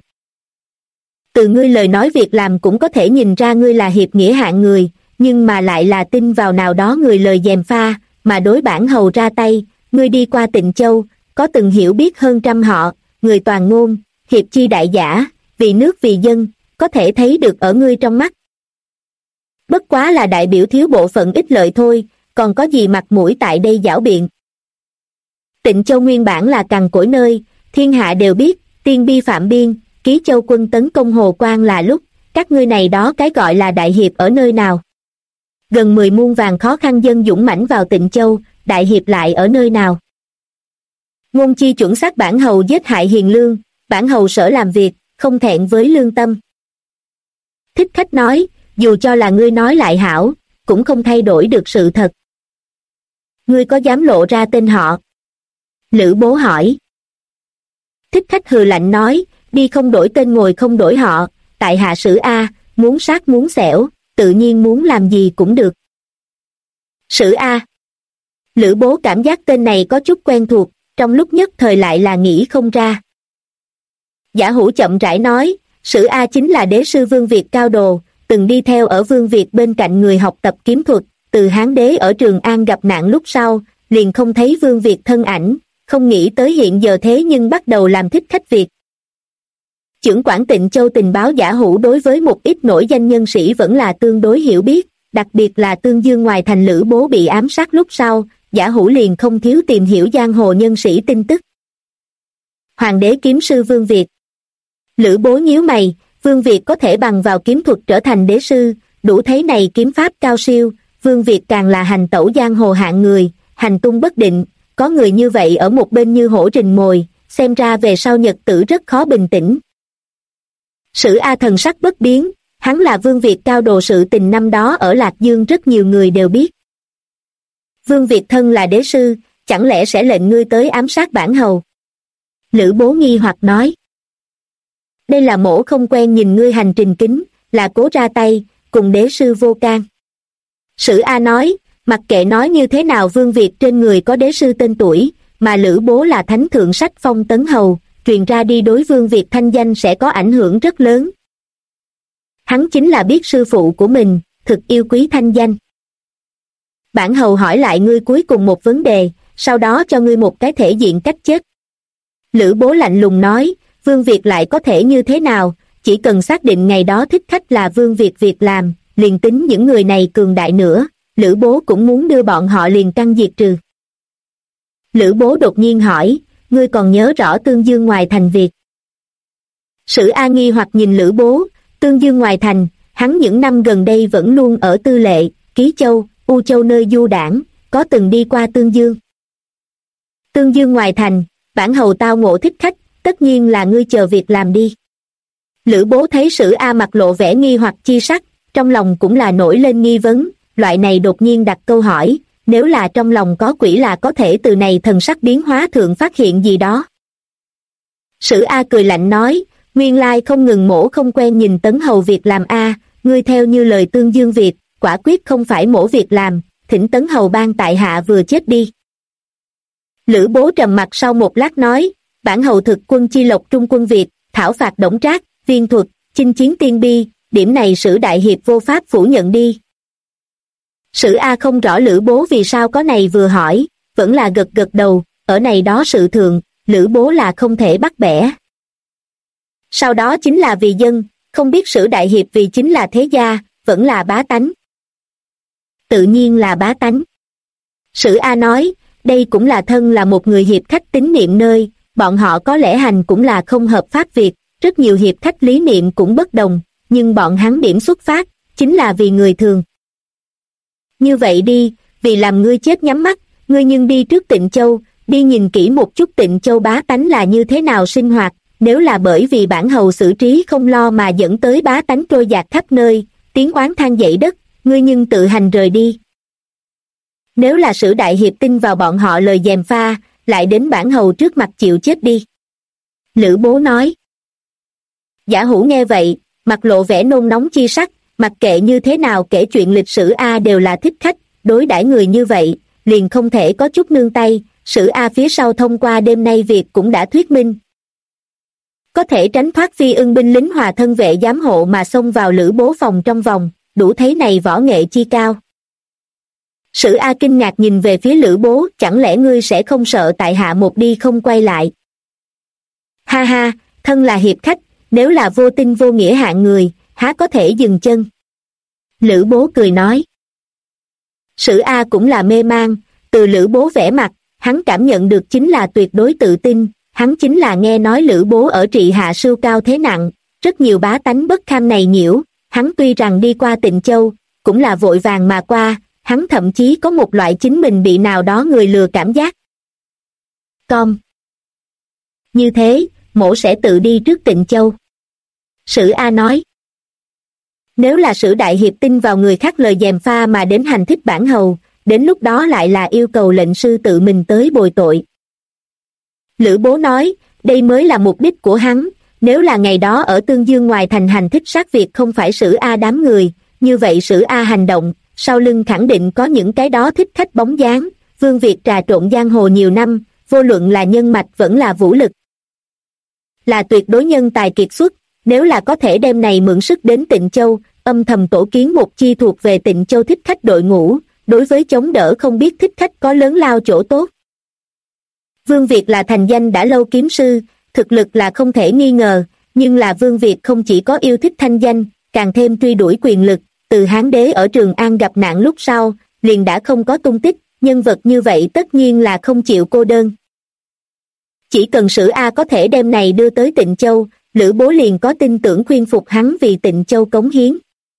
Từ ngươi lời nói việc làm cũng có thể nhìn ra ngươi là hiệp nghĩa hạng người, nhưng mà lại là tin vào nào đó người lời gièm pha, mà đối bản hầu ra tay. Ngươi đi qua Tịnh Châu, có từng hiểu biết hơn 100 họ, người toàn ngôn, hiệp chi đại giả, vì nước vì dân, có thể thấy được ở ngươi trong mắt. Bất quá là đại biểu thiếu bộ phận ích lợi thôi, còn có gì mặt mũi tại đây giảo biện. Tịnh Châu nguyên bản là cằn cỗi nơi, thiên hạ đều biết, tiên bi phạm biên, Ký Châu quân tấn công Hồ Quan là lúc, các ngươi này đó cái gọi là đại hiệp ở nơi nào? Gần 10 muôn vàng khó khăn dân dũng mãnh vào Tịnh Châu, đại hiệp lại ở nơi nào? Ngôn chi chuẩn xác bản hầu giết hại hiền lương, bản hầu sở làm việc, không thẹn với lương tâm. Thích Khách nói, dù cho là ngươi nói lại hảo, cũng không thay đổi được sự thật. Ngươi có dám lộ ra tên họ? Lữ Bố hỏi. Thích Khách hừ lạnh nói, đi không đổi tên ngồi không đổi họ, tại hạ Sử A, muốn sát muốn xẻo, tự nhiên muốn làm gì cũng được. Sử A. Lữ Bố cảm giác tên này có chút quen thuộc, trong lúc nhất thời lại là nghĩ không ra. Giả Hữu chậm rãi nói, Sử A chính là đế sư Vương Việt cao đồ, từng đi theo ở Vương Việt bên cạnh người học tập kiếm thuật, từ Hán đế ở Trường An gặp nạn lúc sau, liền không thấy Vương Việt thân ảnh, không nghĩ tới hiện giờ thế nhưng bắt đầu làm thích khách Việt. Chưởng quản Tịnh Châu tình báo Giả Hữu đối với một ít nổi danh nhân sĩ vẫn là tương đối hiểu biết, đặc biệt là Tương Dương ngoài thành Lữ Bố bị ám sát lúc sau, Giả Hữu liền không thiếu tìm hiểu giang hồ nhân sĩ tin tức. Hoàng đế kiếm sư Vương Việt. Lữ Bố nhíu mày, Vương Việt có thể bằng vào kiếm thuật trở thành đế sư, đủ thấy này kiếm pháp cao siêu, Vương Việt càng là hành tẩu giang hồ hạng người, hành tung bất định, có người như vậy ở một bên như hổ rình mồi, xem ra về sau nhật tử rất khó bình tĩnh. Sử A thần sắc bất biến, hắn là Vương Việt cao đồ sự tình năm đó ở Lạc Dương rất nhiều người đều biết. Vương Việt thân là đế sư, chẳng lẽ sẽ lệnh ngươi tới ám sát bản hầu? Lữ Bố nghi hoặc nói. Đây là mổ không quen nhìn ngươi hành trình kính, là cố ra tay, cùng đế sư vô can. Sử A nói, mặc kệ nói như thế nào Vương Việt trên người có đế sư tên tuổi, mà Lữ Bố là thánh thượng sách phong tấn hầu, truyền ra đi đối Vương Việt thanh danh sẽ có ảnh hưởng rất lớn. Hắn chính là biết sư phụ của mình, thực yêu quý thanh danh. Bản hầu hỏi lại ngươi cuối cùng một vấn đề, sau đó cho ngươi một cái thể diện cách chết. Lữ Bố lạnh lùng nói, Vương Việt lại có thể như thế nào, chỉ cần xác định ngày đó thích khách là Vương Việt việc làm, liền tính những người này cường đại nữa, Lữ Bố cũng muốn đưa bọn họ liền căn diệt trừ. Lữ Bố đột nhiên hỏi, ngươi còn nhớ rõ Tương Dương ngoài thành việc? Sử A nghi hoặc nhìn Lữ Bố, Tương Dương ngoài thành, hắn những năm gần đây vẫn luôn ở Tư Lệ, Ký Châu, U Châu nơi du đảng, có từng đi qua Tương Dương. Tương Dương ngoài thành, bản hầu tao ngộ thích khách, tất nhiên là ngươi chờ việc làm đi. Lữ Bố thấy Sử A mặt lộ vẻ nghi hoặc chi sắc, trong lòng cũng là nổi lên nghi vấn, loại này đột nhiên đặt câu hỏi, nếu là trong lòng có quỷ là có thể từ này thần sắc biến hóa thượng phát hiện gì đó. Sử A cười lạnh nói, nguyên lai không ngừng mổ không quen nhìn Tấn hầu việc làm A, ngươi theo như lời Tương Dương Việt, quả quyết không phải mổ việc làm, thỉnh Tấn hầu ban tại hạ vừa chết đi. Lữ Bố trầm mặt sau một lát nói, bản hầu thực quân chi lộc trung quân Việt, thảo phạt Đổng Trác, viên thuật, chinh chiến tiên bi, điểm này Sử đại hiệp vô pháp phủ nhận đi. Sử A không rõ Lữ Bố vì sao có này vừa hỏi, vẫn là gật gật đầu, ở này đó sự thường, Lữ Bố là không thể bắt bẻ. Sau đó chính là vì dân, không biết Sử đại hiệp vì chính là thế gia, vẫn là bá tánh. Tự nhiên là bá tánh. Sử A nói, đây cũng là thân là một người hiệp khách tín niệm nơi, bọn họ có lẽ hành cũng là không hợp pháp việc, rất nhiều hiệp khách lý niệm cũng bất đồng, nhưng bọn hắn điểm xuất phát, chính là vì người thường. Như vậy đi, vì làm ngươi chết nhắm mắt, ngươi nhưng đi trước Tịnh Châu, đi nhìn kỹ một chút Tịnh Châu bá tánh là như thế nào sinh hoạt, nếu là bởi vì bản hầu xử trí không lo mà dẫn tới bá tánh trôi dạt khắp nơi, tiếng oán than dậy đất, ngươi nhưng tự hành rời đi. Nếu là Sử đại hiệp tin vào bọn họ lời gièm pha, lại đến bản hầu trước mặt chịu chết đi. Lữ Bố nói. Giả Hữu nghe vậy, mặt lộ vẻ nôn nóng chi sắc, mặc kệ như thế nào kể chuyện lịch sử A đều là thích khách, đối đãi người như vậy, liền không thể có chút nương tay, Sử A phía sau thông qua đêm nay việc cũng đã thuyết minh. Có thể tránh thoát Phi Ưng binh lính Hòa thân vệ giám hộ mà xông vào Lữ Bố phòng trong vòng, đủ thấy này võ nghệ chi cao. Sử A kinh ngạc nhìn về phía Lữ Bố, chẳng lẽ ngươi sẽ không sợ tại hạ một đi không quay lại? Ha ha, thân là hiệp khách, nếu là vô tin vô nghĩa hạng người, há có thể dừng chân? Lữ Bố cười nói. Sử A cũng là mê man, từ Lữ Bố vẻ mặt, hắn cảm nhận được chính là tuyệt đối tự tin, hắn chính là nghe nói Lữ Bố ở trị hạ sưu cao thế nặng, rất nhiều bá tánh bất kham này nhiễu, hắn tuy rằng đi qua Tịnh Châu, cũng là vội vàng mà qua, hắn thậm chí có một loại chính mình bị nào đó người lừa cảm giác. Con. Như thế, mỗ sẽ tự đi trước Tịnh Châu. Sử A nói. Nếu là Sử đại hiệp tin vào người khác lời gièm pha mà đến hành thích bản hầu, đến lúc đó lại là yêu cầu lệnh sư tự mình tới bồi tội. Lữ Bố nói, đây mới là mục đích của hắn, nếu là ngày đó ở Tương Dương ngoài thành hành thích sát việc không phải Sử A đám người, như vậy Sử A hành động, sau lưng khẳng định có những cái đó thích khách bóng dáng, Vương Việt trà trộn giang hồ nhiều năm, vô luận là nhân mạch vẫn là vũ lực. Là tuyệt đối nhân tài kiệt xuất, nếu là có thể đem này mượn sức đến Tịnh Châu, âm thầm tổ kiến một chi thuộc về Tịnh Châu thích khách đội ngũ, đối với chống đỡ không biết thích khách có lớn lao chỗ tốt. Vương Việt là thành danh đã lâu kiếm sư, thực lực là không thể nghi ngờ, nhưng là Vương Việt không chỉ có yêu thích thanh danh, càng thêm truy đuổi quyền lực, từ Hán đế ở Trường An gặp nạn lúc sau, liền đã không có tung tích, nhân vật như vậy tất nhiên là không chịu cô đơn. Chỉ cần Sử A có thể đem này đưa tới Tịnh Châu, Lữ Bố liền có tin tưởng khuyên phục hắn vì Tịnh Châu cống hiến.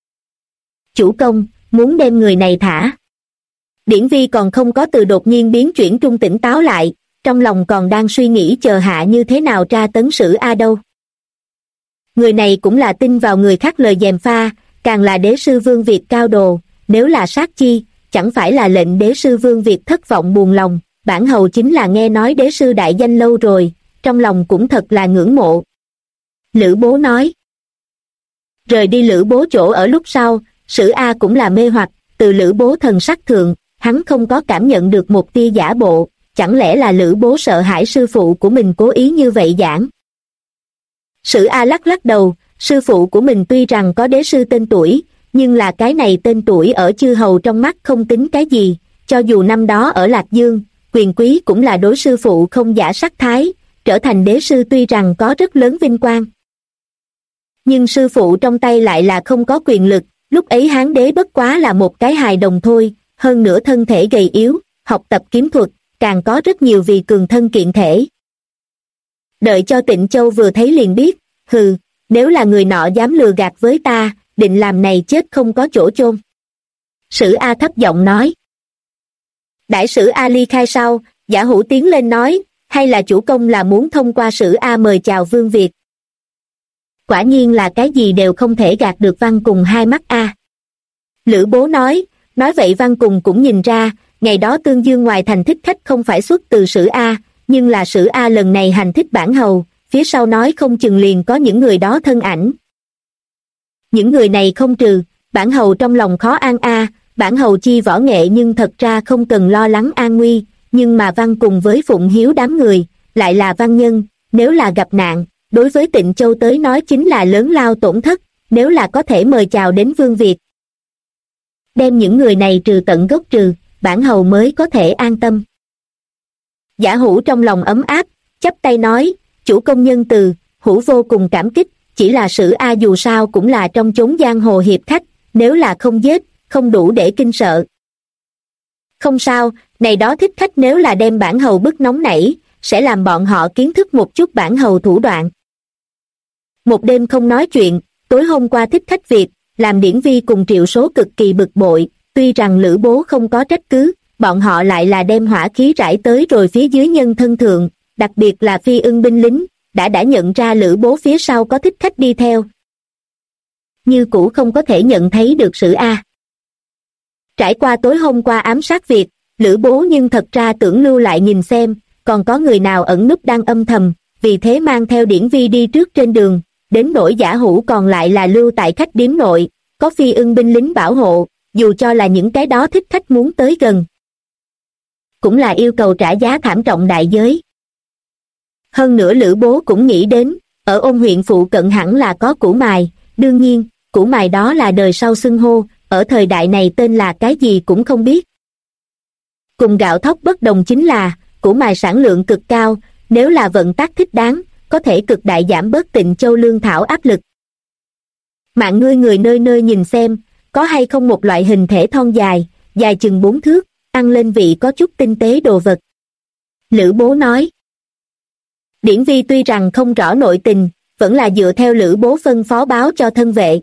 Chủ công, muốn đem người này thả. Điển Vi còn không có từ đột nhiên biến chuyển trung tỉnh táo lại, trong lòng còn đang suy nghĩ chờ hạ như thế nào tra tấn Sử A đâu. Người này cũng là tin vào người khác lời gièm pha, càng là đế sư Vương Việt cao đồ, nếu là sát chi, chẳng phải là lệnh đế sư Vương Việt thất vọng buồn lòng, bản hầu chính là nghe nói đế sư đại danh lâu rồi, trong lòng cũng thật là ngưỡng mộ. Lữ Bố nói. Rời đi Lữ Bố chỗ ở lúc sau, Sử A cũng là mê hoặc, từ Lữ Bố thần sắc thượng, hắn không có cảm nhận được một tia giả bộ, chẳng lẽ là Lữ Bố sợ hãi sư phụ của mình cố ý như vậy giảng. Sử A lắc lắc đầu, sư phụ của mình tuy rằng có đế sư tên tuổi, nhưng là cái này tên tuổi ở chư hầu trong mắt không tính cái gì, cho dù năm đó ở Lạc Dương, quyền quý cũng là đối sư phụ không giả sắc thái, trở thành đế sư tuy rằng có rất lớn vinh quang. Nhưng sư phụ trong tay lại là không có quyền lực, lúc ấy Hán đế bất quá là một cái hài đồng thôi, hơn nữa thân thể gầy yếu, học tập kiếm thuật, càng có rất nhiều vì cường thân kiện thể. Đợi cho Tịnh Châu vừa thấy liền biết, hừ, nếu là người nọ dám lừa gạt với ta, định làm này chết không có chỗ chôn. Sử A thấp giọng nói. Đại Sử A ly khai sau, Giả Hữu tiến lên nói, hay là chủ công là muốn thông qua Sử A mời chào Vương Việt. Quả nhiên là cái gì đều không thể gạt được Văn Cùng hai mắt A. Lữ Bố nói vậy Văn Cùng cũng nhìn ra, ngày đó Tương Dương ngoài thành thích khách không phải xuất từ Sử A, nhưng là Sử A lần này hành thích bản hầu, phía sau nói không chừng liền có những người đó thân ảnh. Những người này không trừ, bản hầu trong lòng khó an A, bản hầu chi võ nghệ nhưng thật ra không cần lo lắng an nguy, nhưng mà Văn cùng với Phụng Hiếu đám người, lại là văn nhân, nếu là gặp nạn, đối với Tịnh Châu tới nói chính là lớn lao tổn thất, nếu là có thể mời chào đến Vương Việt. Đem những người này trừ tận gốc trừ, bản hầu mới có thể an tâm. Giả Hữu trong lòng ấm áp, chắp tay nói, chủ công nhân từ, Hữu vô cùng cảm kích, chỉ là Sử A dù sao cũng là trong chốn giang hồ hiệp khách, nếu là không giết, không đủ để kinh sợ. Không sao, này đó thích khách nếu là đem bản hầu bức nóng nảy, sẽ làm bọn họ kiến thức một chút bản hầu thủ đoạn. Một đêm không nói chuyện, tối hôm qua thích khách việc, làm Điển Vi cùng Triệu Số cực kỳ bực bội, tuy rằng Lữ Bố không có trách cứ, bọn họ lại là đem hỏa khí rải tới rồi phía dưới nhân thân thượng, đặc biệt là Phi Ưng binh lính, đã nhận ra Lữ Bố phía sau có thích khách đi theo. Như cũ không có thể nhận thấy được Sử A. Trải qua tối hôm qua ám sát việc, Lữ Bố nhưng thật ra tưởng lưu lại nhìn xem, còn có người nào ẩn núp đang âm thầm, vì thế mang theo Điển Vi đi trước trên đường, đến nỗi Giả Hữu còn lại là lưu tại khách điếm nội, có Phi Ưng binh lính bảo hộ, dù cho là những cái đó thích khách muốn tới gần. Cũng là yêu cầu trả giá thảm trọng đại giới. Hơn nữa Lữ Bố cũng nghĩ đến, ở Ôn huyện phụ cận hẳn là có củ mài, đương nhiên, củ mài đó là đời sau xưng hô, ở thời đại này tên là cái gì cũng không biết. Cùng gạo thóc bất đồng chính là, củ mài sản lượng cực cao, nếu là vận tác thích đáng, có thể cực đại giảm bớt Tịnh Châu lương thảo áp lực. Mạng ngươi người nơi nơi nhìn xem, có hay không một loại hình thể thon dài, dài chừng 4 thước, ăn lên vị có chút tinh tế đồ vật. Lữ Bố nói. Điển Vi tuy rằng không rõ nội tình, vẫn là dựa theo Lữ Bố phân phó báo cho thân vệ.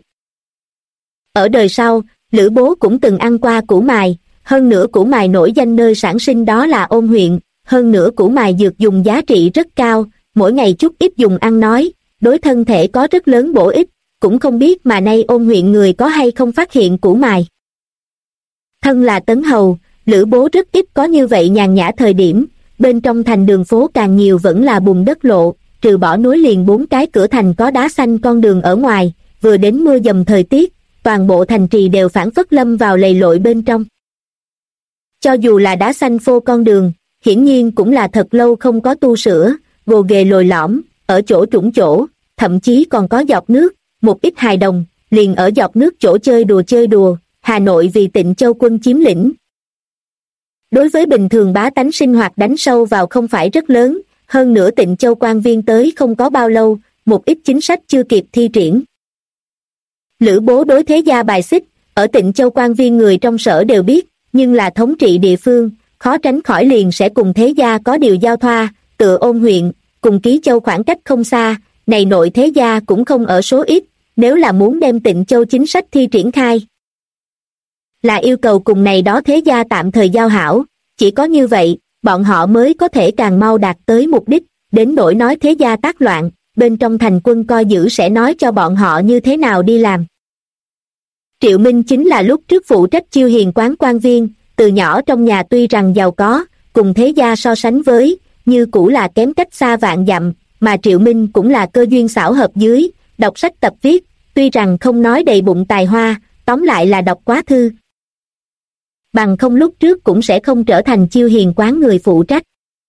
Ở đời sau, Lữ Bố cũng từng ăn qua củ mài, hơn nữa củ mài nổi danh nơi sản sinh đó là Ôn huyện, hơn nữa củ mài dược dùng giá trị rất cao, mỗi ngày chút ít dùng ăn nói, đối thân thể có rất lớn bổ ích, cũng không biết mà nay Ôn huyện người có hay không phát hiện củ mài. Thân là Tấn Hầu, Lữ Bố rất ít có như vậy nhàn nhã thời điểm, bên trong thành đường phố càng nhiều vẫn là bùn đất lộ, trừ bỏ nối liền 4 cái cửa thành có đá xanh con đường ở ngoài, vừa đến mưa dầm thời tiết, toàn bộ thành trì đều phảng phất lâm vào lầy lội bên trong. Cho dù là đá xanh phô con đường, hiển nhiên cũng là thật lâu không có tu sửa, gồ ghề lồi lõm, ở chỗ trũng chỗ, thậm chí còn có giọt nước, một ít hài đồng, liền ở giọt nước chỗ chơi đùa, Hà Nội vì Tịnh Châu quân chiếm lĩnh. Đối với bình thường bá tánh sinh hoạt đánh sâu vào không phải rất lớn, hơn nữa Tịnh Châu quan viên tới không có bao lâu, một ít chính sách chưa kịp thi triển. Lữ Bố đối thế gia bài xích, ở Tịnh Châu quan viên người trong sở đều biết, nhưng là thống trị địa phương, khó tránh khỏi liền sẽ cùng thế gia có điều giao thoa, tựa Ôn huyện, cùng Ký Châu khoảng cách không xa, này nội thế gia cũng không ở số ít, nếu là muốn đem Tịnh Châu chính sách thi triển khai. Là yêu cầu cùng này đó thế gia tạm thời giao hảo, chỉ có như vậy, bọn họ mới có thể càng mau đạt tới mục đích, đến nỗi nói thế gia tác loạn, bên trong thành quân coi giữ sẽ nói cho bọn họ như thế nào đi làm. Triệu Minh chính là lúc trước phụ trách chiêu hiền quán quan viên, từ nhỏ trong nhà tuy rằng giàu có, cùng thế gia so sánh với, như cũ là kém cách xa vạn dặm, mà Triệu Minh cũng là cơ duyên xảo hợp dưới, đọc sách tập viết, tuy rằng không nói đầy bụng tài hoa, tóm lại là đọc quá thư. Bằng không lúc trước cũng sẽ không trở thành chiêu hiền quán người phụ trách.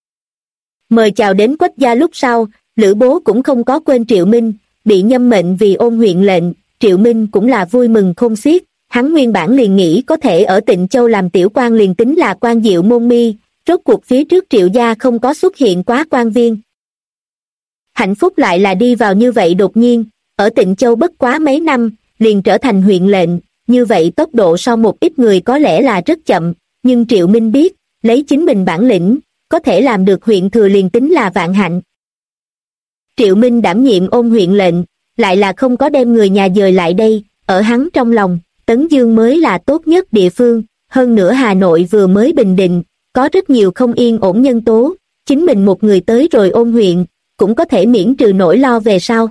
Mời chào đến Quách gia lúc sau, Lữ Bố cũng không có quên Triệu Minh, bị nhâm mệnh vì Ôn huyện lệnh, Triệu Minh cũng là vui mừng khôn xiết, hắn nguyên bản liền nghĩ có thể ở Tịnh Châu làm tiểu quan liền tính là quan diệu môn mi, rốt cuộc phía trước Triệu gia không có xuất hiện quá quan viên. Hạnh phúc lại là đi vào như vậy đột nhiên, ở Tịnh Châu bất quá mấy năm, liền trở thành huyện lệnh, như vậy tốc độ so một ít người có lẽ là rất chậm, nhưng Triệu Minh biết, lấy chính mình bản lĩnh, có thể làm được huyện thừa liền tính là vạn hạnh. Triệu Minh đảm nhiệm Ôn huyện lệnh, lại là không có đem người nhà dời lại đây, ở hắn trong lòng, Tấn Dương mới là tốt nhất địa phương, hơn nữa Hà Nội vừa mới bình định, có rất nhiều không yên ổn nhân tố, chính mình một người tới rồi Ôn huyện, cũng có thể miễn trừ nỗi lo về sau.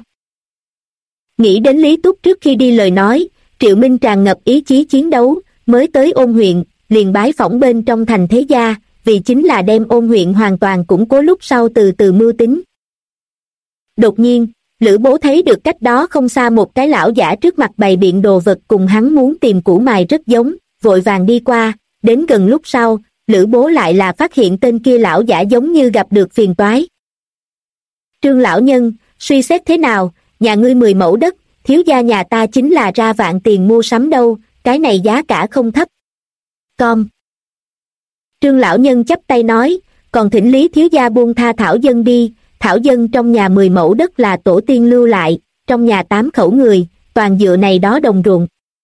Nghĩ đến Lý Túc trước khi đi lời nói, Triệu Minh tràn ngập ý chí chiến đấu, mới tới Ôn huyện, liền bái phỏng bên trong thành thế gia, vì chính là đem Ôn huyện hoàn toàn củng cố lúc sau từ từ mưu tính. Đột nhiên, Lữ Bố thấy được cách đó không xa một cái lão giả trước mặt bày biện đồ vật cùng hắn muốn tìm củ mài rất giống, vội vàng đi qua, đến gần lúc sau, Lữ Bố lại là phát hiện tên kia lão giả giống như gặp được phiền toái. Trương lão nhân, suy xét thế nào, nhà ngươi 10 mẫu đất, thiếu gia nhà ta chính là ra vạn tiền mua sắm đâu, cái này giá cả không thấp. Con. Trương lão nhân chắp tay nói, còn thỉnh Lý thiếu gia buông tha Thảo dân đi, Thảo dân trong nhà 10 mẫu đất là tổ tiên lưu lại, trong nhà 8 khẩu người, toàn dựa này đó đồng ruộng.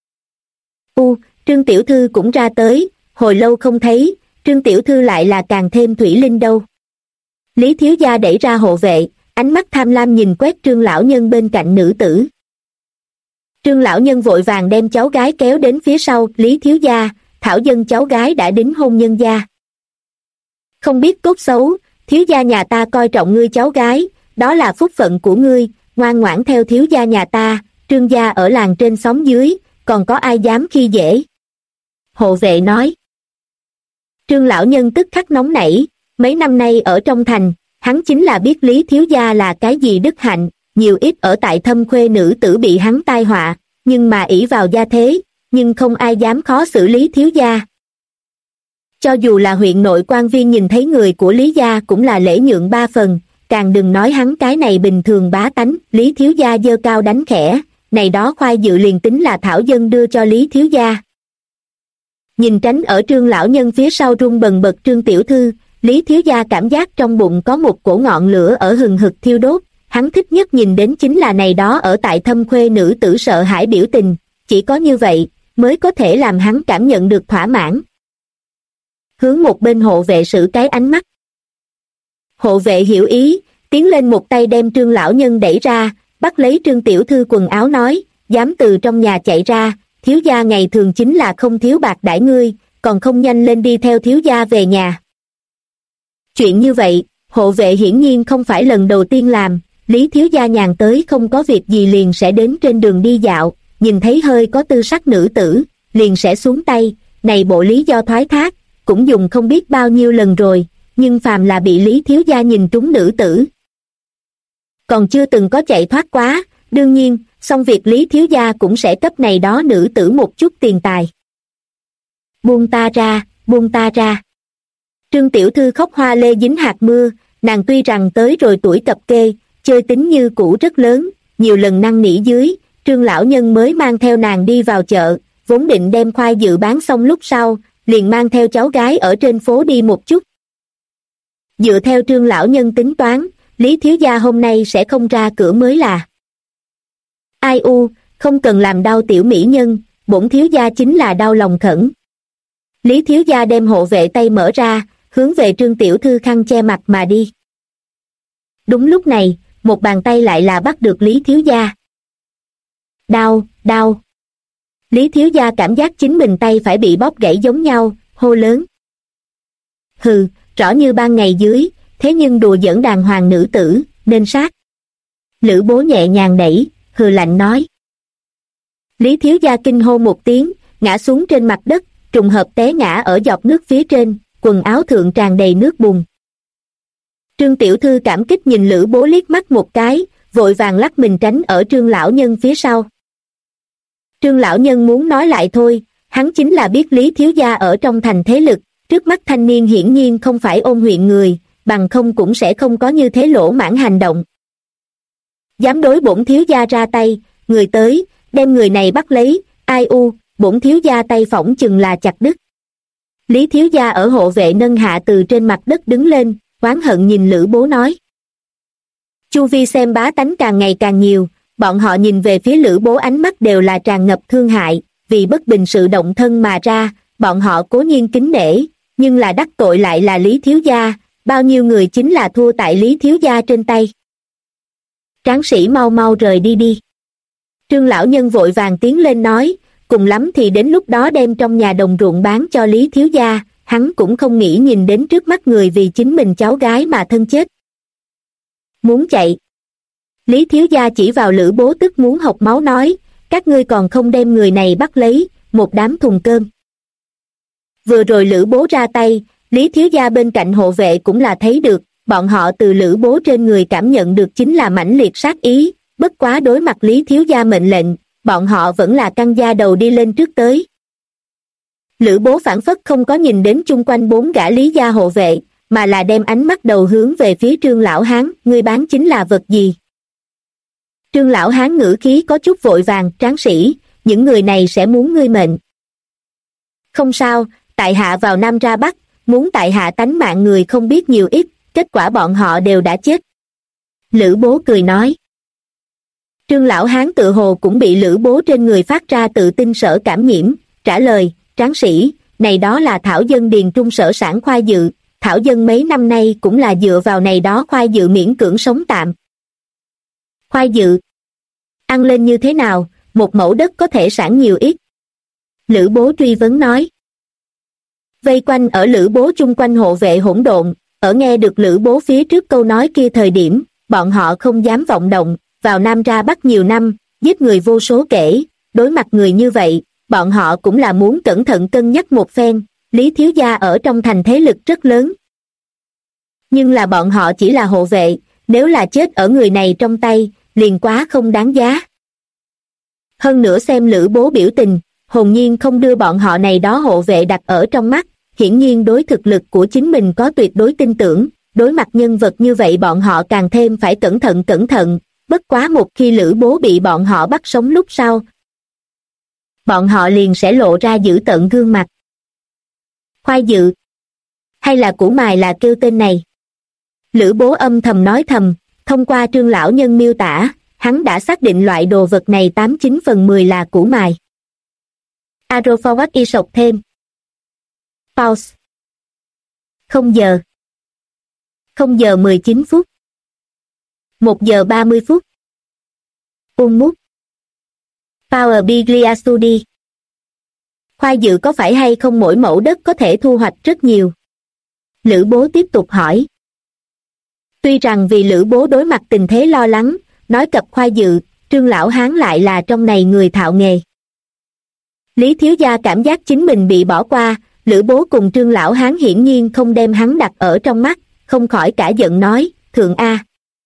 Trương tiểu thư cũng ra tới, hồi lâu không thấy, Trương tiểu thư lại là càng thêm thủy linh đâu. Lý thiếu gia đẩy ra hộ vệ, ánh mắt tham lam nhìn quét Trương lão nhân bên cạnh nữ tử. Trương lão nhân vội vàng đem cháu gái kéo đến phía sau, Lý thiếu gia, Thảo dân cháu gái đã đính hôn nhân gia. Không biết cốt xấu, thiếu gia nhà ta coi trọng ngươi cháu gái, đó là phúc phận của ngươi, ngoan ngoãn theo thiếu gia nhà ta, Trương gia ở làng trên xóm dưới, còn có ai dám khi dễ. Hộ vệ nói. Trương lão nhân tức khắc nóng nảy, mấy năm nay ở trong thành, hắn chính là biết Lý thiếu gia là cái gì đức hạnh, nhiều ít ở tại thâm khuê nữ tử bị hắn tai họa, nhưng mà ỷ vào gia thế, nhưng không ai dám khó xử Lý thiếu gia. Cho dù là huyện nội quan viên nhìn thấy người của Lý gia cũng là lễ nhượng 3 phần, càng đừng nói hắn cái này bình thường bá tánh. Lý thiếu gia giơ cao đánh khẽ, này đó khoai dự liền tính là Thảo dân đưa cho Lý thiếu gia. Nhìn tránh ở Trương lão nhân phía sau run bần bật Trương tiểu thư, Lý thiếu gia cảm giác trong bụng có một cổ ngọn lửa ở hừng hực thiêu đốt, hắn thích nhất nhìn đến chính là này đó ở tại thâm khuê nữ tử sợ hãi biểu tình, chỉ có như vậy mới có thể làm hắn cảm nhận được thỏa mãn. Hướng một bên hộ vệ sử cái ánh mắt. Hộ vệ hiểu ý, tiến lên một tay đem Trương lão nhân đẩy ra, bắt lấy Trương tiểu thư quần áo nói, dám từ trong nhà chạy ra, thiếu gia ngày thường chính là không thiếu bạc đãi ngươi, còn không nhanh lên đi theo thiếu gia về nhà. Chuyện như vậy, hộ vệ hiển nhiên không phải lần đầu tiên làm, Lý thiếu gia nhàn tới không có việc gì liền sẽ đến trên đường đi dạo, nhìn thấy hơi có tư sắc nữ tử, liền sẽ xuống tay, này bộ lý do thoái thác, cũng dùng không biết bao nhiêu lần rồi, nhưng phàm là bị Lý thiếu gia nhìn trúng nữ tử. Còn chưa từng có chạy thoát quá, đương nhiên, xong việc Lý thiếu gia cũng sẽ cấp này đó nữ tử một chút tiền tài. Buông ta ra, buông ta ra. Trương tiểu thư khóc hoa lê dính hạt mưa, nàng tuy rằng tới rồi tuổi cập kê, chơi tính như cũ rất lớn, nhiều lần năn nỉ dưới, Trương lão nhân mới mang theo nàng đi vào chợ, vốn định đem khoai dự bán xong lúc sau, liền mang theo cháu gái ở trên phố đi một chút. Dựa theo Trương lão nhân tính toán, Lý thiếu gia hôm nay sẽ không ra cửa mới là. Ai không cần làm đau tiểu mỹ nhân, bổn thiếu gia chính là đau lòng khẩn. Lý thiếu gia đem hộ vệ tay mở ra, hướng về Trương tiểu thư khăn che mặt mà đi. Đúng lúc này, một bàn tay lại là bắt được Lý thiếu gia. Đau, đau. Lý thiếu gia cảm giác chính mình tay phải bị bóp gãy giống nhau, hô lớn. Hừ, rõ như ban ngày dưới, thế nhưng đùa giỡn đàng hoàng nữ tử, nên sát. Lữ bố nhẹ nhàng đẩy, hừ lạnh nói. Lý thiếu gia kinh hô một tiếng, ngã xuống trên mặt đất, trùng hợp té ngã ở giọt nước phía trên, quần áo thượng tràn đầy nước bùn. Trương tiểu thư cảm kích nhìn Lữ bố liếc mắt một cái, vội vàng lắc mình tránh ở Trương lão nhân phía sau. Trương lão nhân muốn nói lại thôi, hắn chính là biết Lý thiếu gia ở trong thành thế lực, trước mắt thanh niên hiển nhiên không phải ôn huyện người, bằng không cũng sẽ không có như thế lỗ mãng hành động. Dám đối bổn thiếu gia ra tay, người tới, đem người này bắt lấy, ai bổn thiếu gia tay phỏng chừng là chặt đứt. Lý thiếu gia ở hộ vệ nâng hạ từ trên mặt đất đứng lên, oán hận nhìn Lữ bố nói. Chu vi xem bá tánh càng ngày càng nhiều, bọn họ nhìn về phía Lữ bố ánh mắt đều là tràn ngập thương hại, vì bất bình sự động thân mà ra, bọn họ cố nhiên kính nể, nhưng là đắc tội lại là Lý thiếu gia, bao nhiêu người chính là thua tại Lý thiếu gia trên tay. Tráng sĩ mau mau rời đi đi. Trương lão nhân vội vàng tiến lên nói, cùng lắm thì đến lúc đó đem trong nhà đồng ruộng bán cho Lý thiếu gia, hắn cũng không nghĩ nhìn đến trước mắt người vì chính mình cháu gái mà thân chết. Muốn chạy. Lý thiếu gia chỉ vào Lữ bố tức muốn học máu nói, các ngươi còn không đem người này bắt lấy, một đám thùng cơm. Vừa rồi Lữ bố ra tay, Lý thiếu gia bên cạnh hộ vệ cũng là thấy được, bọn họ từ Lữ bố trên người cảm nhận được chính là mãnh liệt sát ý, bất quá đối mặt Lý thiếu gia mệnh lệnh, bọn họ vẫn là căng da đầu đi lên trước tới. Lữ bố phảng phất không có nhìn đến chung quanh 4 gã Lý gia hộ vệ, mà là đem ánh mắt đầu hướng về phía Trương lão hán, ngươi bán chính là vật gì? Trương lão hán ngữ khí có chút vội vàng. Tráng sĩ, những người này sẽ muốn ngươi mệnh. Không sao, tại hạ vào Nam ra Bắc, muốn tại hạ tánh mạng người không biết nhiều ít, kết quả bọn họ đều đã chết. Lữ Bố cười nói. Trương lão hán tự hồ cũng bị Lữ Bố trên người phát ra tự tin sở cảm nhiễm, trả lời, tráng sĩ, này đó là thảo dân điền trung sở sản khoai dự, thảo dân mấy năm nay cũng là dựa vào này đó khoai dự miễn cưỡng sống tạm. Khoai dự, ăn lên như thế nào, một mẫu đất có thể sản nhiều ít? Lữ Bố truy vấn nói. Vây quanh ở Lữ Bố chung quanh hộ vệ hỗn độn, ở nghe được Lữ Bố phía trước câu nói kia thời điểm, bọn họ không dám vọng động, vào Nam ra Bắc nhiều năm, giết người vô số kể, đối mặt người như vậy, bọn họ cũng là muốn cẩn thận cân nhắc một phen. Lý thiếu gia ở trong thành thế lực rất lớn. Nhưng là bọn họ chỉ là hộ vệ, nếu là chết ở người này trong tay, liền quá không đáng giá. Hơn nữa xem Lữ Bố biểu tình, hồn nhiên không đưa bọn họ này đó hộ vệ đặt ở trong mắt, hiển nhiên đối thực lực của chính mình có tuyệt đối tin tưởng, đối mặt nhân vật như vậy bọn họ càng thêm phải cẩn thận, bất quá một khi Lữ Bố bị bọn họ bắt sống lúc sau. Bọn họ liền sẽ lộ ra dữ tợn gương mặt. Khoai dự, hay là củ mài là kêu tên này? Lữ Bố âm thầm nói thầm, thông qua Trương lão nhân miêu tả, hắn đã xác định loại đồ vật này 89/10 là củ mài. Arrow forward y sọc thêm. Pause. 0 giờ. 0 giờ 19 phút. 1 giờ 30 phút. Mút. Power Biglia Studi. Khoai dự có phải hay không mỗi mẫu đất có thể thu hoạch rất nhiều? Lữ Bố tiếp tục hỏi. Tuy rằng vì Lữ Bố đối mặt tình thế lo lắng, nói cập khoai dự, Trương lão hán lại là trong này người thạo nghề. Lý thiếu gia cảm giác chính mình bị bỏ qua, Lữ Bố cùng Trương lão hán hiển nhiên không đem hắn đặt ở trong mắt, không khỏi cả giận nói, thượng A.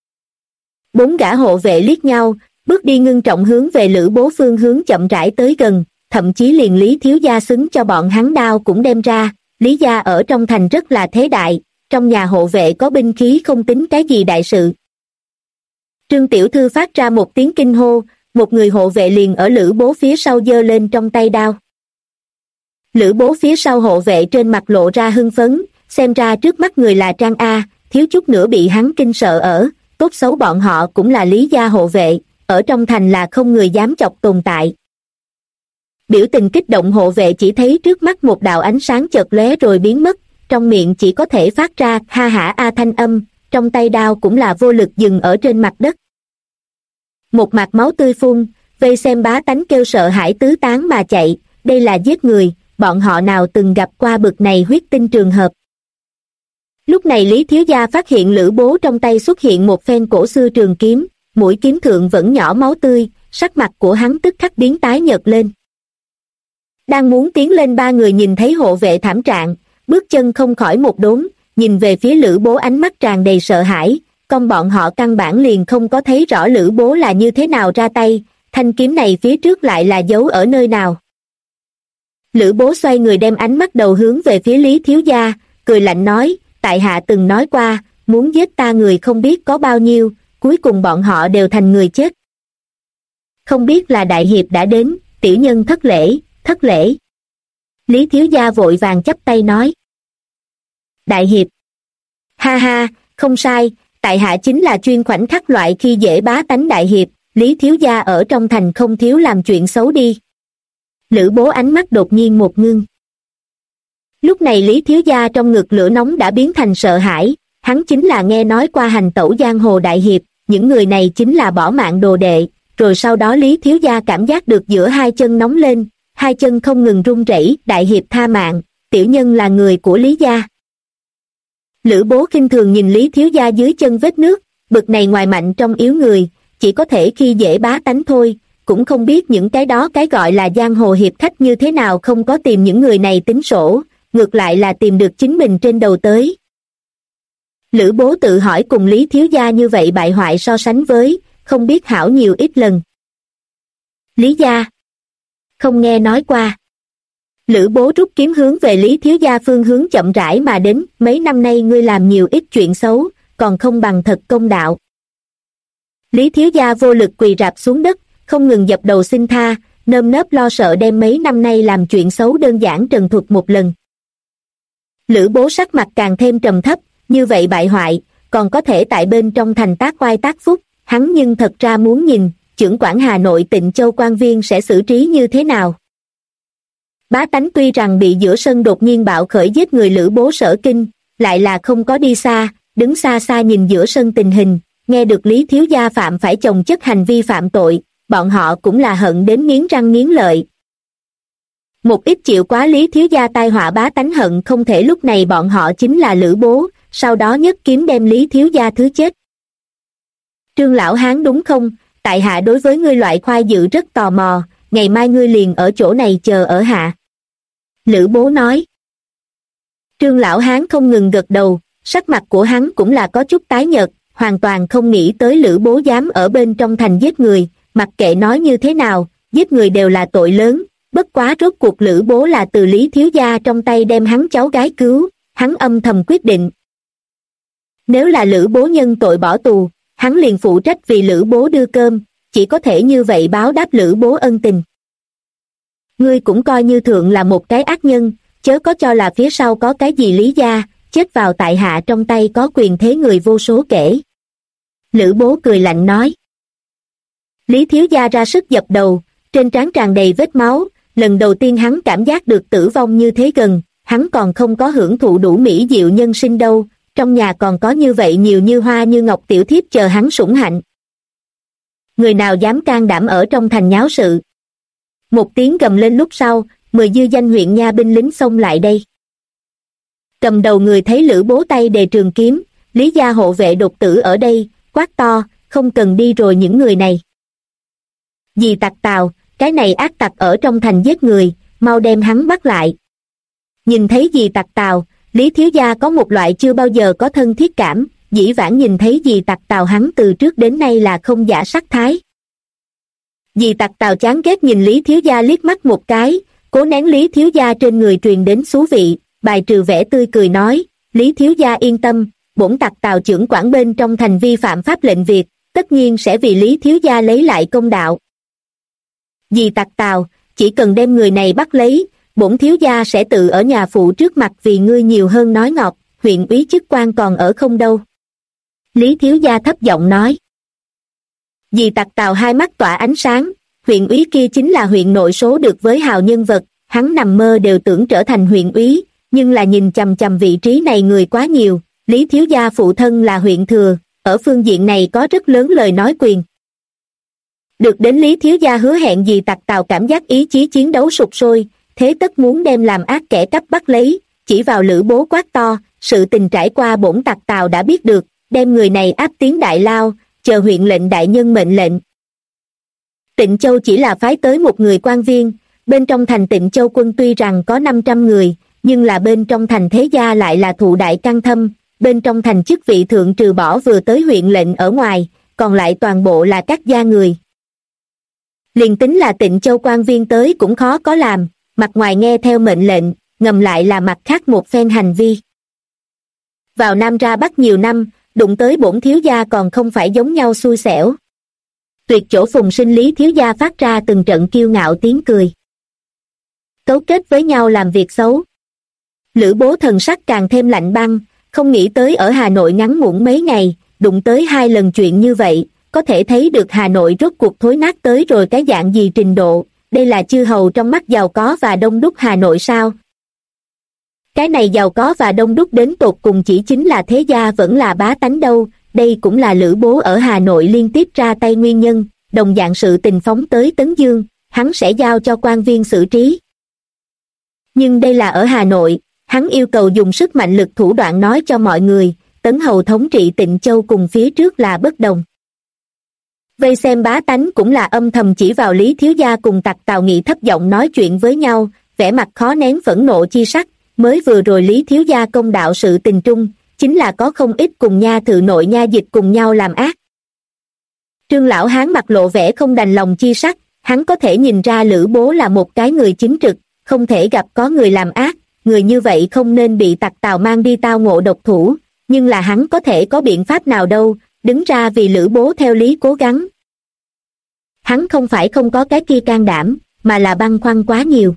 4 gã hộ vệ liếc nhau, bước đi ngưng trọng hướng về Lữ Bố phương hướng chậm rãi tới gần, thậm chí liền Lý thiếu gia xứng cho bọn hắn đao cũng đem ra. Lý gia ở trong thành rất là thế đại, trong nhà hộ vệ có binh khí không tính cái gì đại sự. Trương tiểu thư phát ra một tiếng kinh hô, một người hộ vệ liền ở Lữ Bố phía sau giơ lên trong tay đao. Lữ Bố phía sau hộ vệ trên mặt lộ ra hưng phấn, xem ra trước mắt người là Trang A, thiếu chút nữa bị hắn kinh sợ ở, tốt xấu bọn họ cũng là Lý gia hộ vệ, ở trong thành là không người dám chọc tồn tại. Biểu tình kích động hộ vệ chỉ thấy trước mắt một đạo ánh sáng chợt lóe rồi biến mất, trong miệng chỉ có thể phát ra ha hả a thanh âm, trong tay đao cũng là vô lực dừng ở trên mặt đất. Một mặt máu tươi phun, vây xem bá tánh kêu sợ hãi tứ tán mà chạy, đây là giết người, bọn họ nào từng gặp qua bực này huyết tinh trường hợp. Lúc này Lý thiếu gia phát hiện Lữ Bố trong tay xuất hiện một phen cổ xưa trường kiếm, mũi kiếm thượng vẫn nhỏ máu tươi, sắc mặt của hắn tức khắc biến tái nhợt lên. Đang muốn tiến lên 3 người nhìn thấy hộ vệ thảm trạng, bước chân không khỏi một đốn, nhìn về phía Lữ Bố ánh mắt tràn đầy sợ hãi, con bọn họ căn bản liền không có thấy rõ Lữ Bố là như thế nào ra tay, thanh kiếm này phía trước lại là giấu ở nơi nào. Lữ Bố xoay người đem ánh mắt đầu hướng về phía Lý thiếu gia, cười lạnh nói, tại hạ từng nói qua, muốn giết ta người không biết có bao nhiêu, cuối cùng bọn họ đều thành người chết. Không biết là đại hiệp đã đến, tiểu nhân thất lễ, thất lễ. Lý thiếu gia vội vàng chắp tay nói. Đại hiệp. Ha ha, không sai, tại hạ chính là chuyên khoảnh khắc loại khi dễ bá tánh đại hiệp, Lý thiếu gia ở trong thành không thiếu làm chuyện xấu đi. Lữ Bố ánh mắt đột nhiên một ngưng. Lúc này Lý thiếu gia trong ngực lửa nóng đã biến thành sợ hãi, hắn chính là nghe nói qua hành tẩu giang hồ đại hiệp, những người này chính là bỏ mạng đồ đệ, rồi sau đó Lý thiếu gia cảm giác được giữa hai chân nóng lên, hai chân không ngừng run rẩy, đại hiệp tha mạng, tiểu nhân là người của Lý gia. Lữ Bố khinh thường nhìn Lý thiếu gia dưới chân vết nước, bực này ngoài mạnh trong yếu người, chỉ có thể khi dễ bá tánh thôi, cũng không biết những cái đó cái gọi là giang hồ hiệp khách như thế nào không có tìm những người này tính sổ, ngược lại là tìm được chính mình trên đầu tới. Lữ Bố tự hỏi cùng Lý thiếu gia như vậy bại hoại so sánh với, không biết hảo nhiều ít lần. Lý gia. Không nghe nói qua. Lữ Bố rút kiếm hướng về Lý thiếu gia phương hướng chậm rãi mà đến, mấy năm nay ngươi làm nhiều ít chuyện xấu, còn không bằng thật công đạo. Lý thiếu gia vô lực quỳ rạp xuống đất, không ngừng dập đầu xin tha, nơm nớp lo sợ đem mấy năm nay làm chuyện xấu đơn giản trần thuật một lần. Lữ Bố sắc mặt càng thêm trầm thấp, như vậy bại hoại, còn có thể tại bên trong thành tác oai tác phúc, hắn nhưng thật ra muốn nhìn, chưởng quản Hà Nội Tịnh Châu quan viên sẽ xử trí như thế nào. Bá tánh tuy rằng bị giữa sân đột nhiên bạo khởi giết người Lữ Bố sở kinh, lại là không có đi xa, đứng xa xa nhìn giữa sân tình hình, nghe được Lý thiếu gia phạm phải chồng chất hành vi phạm tội, bọn họ cũng là hận đến nghiến răng nghiến lợi. Một ít chịu quá Lý thiếu gia tai họa bá tánh hận không thể lúc này bọn họ chính là Lữ Bố, sau đó nhất kiếm đem Lý thiếu gia thứ chết. Trương lão hán đúng không, tại hạ đối với ngươi loại khoai dự rất tò mò, ngày mai ngươi liền ở chỗ này chờ ở hạ. Lữ Bố nói. Trương lão hán không ngừng gật đầu, sắc mặt của hắn cũng là có chút tái nhợt, hoàn toàn không nghĩ tới Lữ Bố dám ở bên trong thành giết người, mặc kệ nói như thế nào, giết người đều là tội lớn, bất quá rốt cuộc Lữ Bố là từ Lý thiếu gia trong tay đem hắn cháu gái cứu, hắn âm thầm quyết định. Nếu là Lữ Bố nhân tội bỏ tù, hắn liền phụ trách vì Lữ Bố đưa cơm, chỉ có thể như vậy báo đáp Lữ Bố ân tình. Ngươi cũng coi như thượng là một cái ác nhân, chớ có cho là phía sau có cái gì lý gia, chết vào tại hạ trong tay có quyền thế người vô số kể. Lữ Bố cười lạnh nói. Lý thiếu gia ra sức dập đầu, trên trán tràn đầy vết máu, lần đầu tiên hắn cảm giác được tử vong như thế gần, hắn còn không có hưởng thụ đủ mỹ diệu nhân sinh đâu, trong nhà còn có như vậy nhiều như hoa như ngọc tiểu thiếp chờ hắn sủng hạnh. Người nào dám can đảm ở trong thành nháo sự? Một tiếng gầm lên lúc sau, 10 dư danh huyện nha binh lính xông lại đây. Cầm đầu người thấy Lữ Bố tay đề trường kiếm, Lý gia hộ vệ đột tử ở đây, quát to, không cần đi rồi những người này. Dì tặc Tào, cái này ác tặc ở trong thành giết người, mau đem hắn bắt lại. Nhìn thấy dì tặc Tào, Lý thiếu gia có một loại chưa bao giờ có thân thiết cảm, dĩ vãng nhìn thấy dì tặc Tào hắn từ trước đến nay là không giả sắc thái. Dì tặc Tào chán ghét nhìn Lý thiếu gia liếc mắt một cái, cố nén Lý thiếu gia trên người truyền đến xú vị, bài trừ vẻ tươi cười nói, Lý thiếu gia yên tâm, bổn tặc Tào chưởng quản bên trong thành vi phạm pháp lệnh Việt, tất nhiên sẽ vì Lý thiếu gia lấy lại công đạo. Dì tặc Tào, chỉ cần đem người này bắt lấy, bổn thiếu gia sẽ tự ở nhà phụ trước mặt vì ngươi nhiều hơn nói ngọt, huyện úy chức quan còn ở không đâu. Lý thiếu gia thấp giọng nói. Dì tặc Tào hai mắt tỏa ánh sáng, huyện úy kia chính là huyện nội số được với hào nhân vật, hắn nằm mơ đều tưởng trở thành huyện úy, nhưng là nhìn chằm chằm vị trí này người quá nhiều, Lý thiếu gia phụ thân là huyện thừa, ở phương diện này có rất lớn lời nói quyền. Được đến Lý thiếu gia hứa hẹn dì tặc Tào cảm giác ý chí chiến đấu sục sôi, thế tất muốn đem làm ác kẻ cắp bắt lấy, chỉ vào Lữ Bố quát to, sự tình trải qua bổn tặc Tào đã biết được, đem người này áp tiến đại lao, chờ huyện lệnh đại nhân mệnh lệnh. Tịnh Châu chỉ là phái tới một người quan viên, bên trong thành Tịnh Châu quân tuy rằng có 500 người, nhưng là bên trong thành thế gia lại là thụ đại căn thâm, bên trong thành chức vị thượng trừ bỏ vừa tới huyện lệnh ở ngoài, còn lại toàn bộ là các gia người. Liền tính là Tịnh Châu quan viên tới cũng khó có làm, mặt ngoài nghe theo mệnh lệnh, ngầm lại là mặt khác một phen hành vi. Vào Nam ra Bắc nhiều năm, đụng tới bổn thiếu gia còn không phải giống nhau xui xẻo. Tuyệt chỗ phùng sinh Lý thiếu gia phát ra từng trận kiêu ngạo tiếng cười. Cấu kết với nhau làm việc xấu. Lữ Bố thần sắc càng thêm lạnh băng, không nghĩ tới ở Hà Nội ngắn ngủn mấy ngày, đụng tới 2 lần chuyện như vậy, có thể thấy được Hà Nội rốt cuộc thối nát tới rồi cái dạng gì trình độ, đây là chư hầu trong mắt giàu có và đông đúc Hà Nội sao? Cái này giàu có và đông đúc đến tột cùng chỉ chính là thế gia vẫn là bá tánh đâu, đây cũng là Lữ Bố ở Hà Nội liên tiếp ra tay nguyên nhân, đồng dạng sự tình phóng tới Tấn Dương, hắn sẽ giao cho quan viên xử trí. Nhưng đây là ở Hà Nội, hắn yêu cầu dùng sức mạnh lực thủ đoạn nói cho mọi người, Tấn Hầu thống trị Tịnh Châu cùng phía trước là bất đồng. Vây xem bá tánh cũng là âm thầm chỉ vào Lý thiếu gia cùng tặc Tào Nghị thấp giọng nói chuyện với nhau, vẻ mặt khó nén phẫn nộ chi sắc, mới vừa rồi Lý thiếu gia công đạo sự tình trung, chính là có không ít cùng nha thự nội nha dịch cùng nhau làm ác. Trương lão hán mặt lộ vẻ không đành lòng chi sắc, hắn có thể nhìn ra Lữ Bố là một cái người chính trực, không thể gặp có người làm ác, người như vậy không nên bị tặc Tào mang đi tao ngộ độc thủ, nhưng là hắn có thể có biện pháp nào đâu, đứng ra vì Lữ Bố theo lý cố gắng. Hắn không phải không có cái kia can đảm, mà là băn khoăn quá nhiều.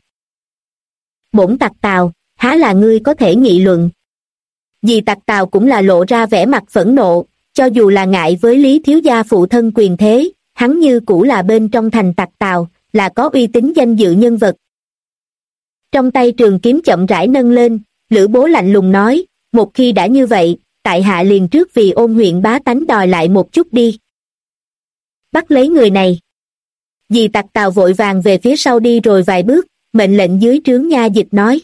Bổn tặc Tào, há là ngươi có thể nghị luận. Dì tặc Tào cũng là lộ ra vẻ mặt phẫn nộ, cho dù là ngại với Lý thiếu gia phụ thân quyền thế, hắn như cũ là bên trong thành tặc Tào, là có uy tín danh dự nhân vật. Trong tay trường kiếm chậm rãi nâng lên, Lữ Bố lạnh lùng nói, một khi đã như vậy, tại hạ liền trước vì Ôn huyện bá tánh đòi lại một chút đi. Bắt lấy người này. Dì tặc Tào vội vàng về phía sau đi rồi vài bước, mệnh lệnh dưới trướng nha dịch nói.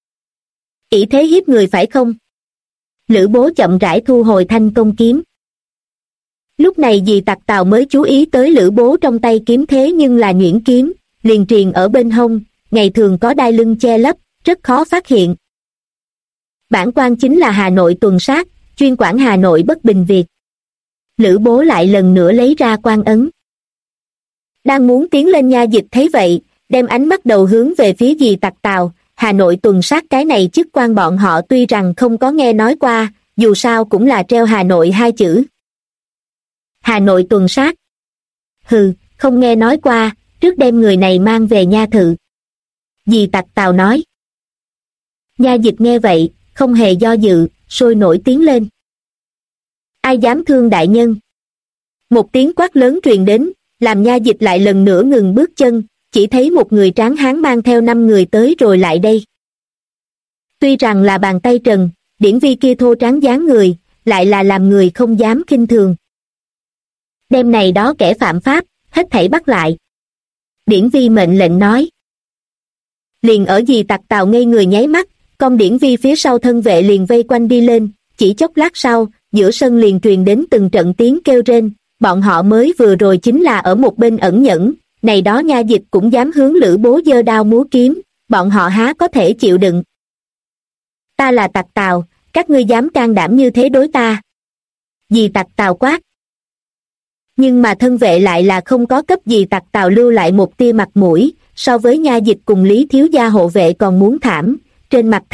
Ỷ thế hiếp người phải không? Lữ Bố chậm rãi thu hồi thanh công kiếm. Lúc này dì tặc Tào mới chú ý tới Lữ Bố trong tay kiếm thế nhưng là nhuyễn kiếm, liền triền ở bên hông, ngày thường có đai lưng che lấp, rất khó phát hiện. Bản quan chính là Hà Nội tuần sát, chuyên quản Hà Nội bất bình việc. Lữ Bố lại lần nữa lấy ra quan ấn. Đang muốn tiến lên nha dịch thấy vậy, đem ánh mắt đầu hướng về phía dì tặc Tào. Hà Nội tuần sát cái này chức quan bọn họ tuy rằng không có nghe nói qua, dù sao cũng là treo Hà Nội hai chữ. Hà Nội tuần sát. Hừ, không nghe nói qua, trước đem người này mang về nha thự. Dì tặc Tào nói. Nha dịch nghe vậy, không hề do dự, sôi nổi tiến lên. Ai dám thương đại nhân? Một tiếng quát lớn truyền đến, làm nha dịch lại lần nữa ngừng bước chân, chỉ thấy một người tráng hán mang theo 5 người tới rồi lại đây. Tuy rằng là bàn tay trần, điển vi kia thô tráng dáng người, lại là làm người không dám khinh thường. Đêm này đó kẻ phạm pháp, hết thảy bắt lại. Điển vi mệnh lệnh nói. Liền ở dì tặc Tào ngây người nháy mắt, con điển vi phía sau thân vệ liền vây quanh đi lên, chỉ chốc lát sau, giữa sân liền truyền đến từng trận tiếng kêu rên, bọn họ mới vừa rồi chính là ở một bên ẩn nhẫn, này đó nha dịch cũng dám hướng Lữ Bố giơ đao múa kiếm, bọn họ há có thể chịu đựng. Ta là tặc Tào, các ngươi dám can đảm như thế đối ta. Dì tặc Tào quát. Nhưng mà thân vệ lại là không có cấp dì tặc Tào lưu lại một tia mặt mũi, so với nha dịch cùng Lý thiếu gia hộ vệ còn muốn thảm, trên mặt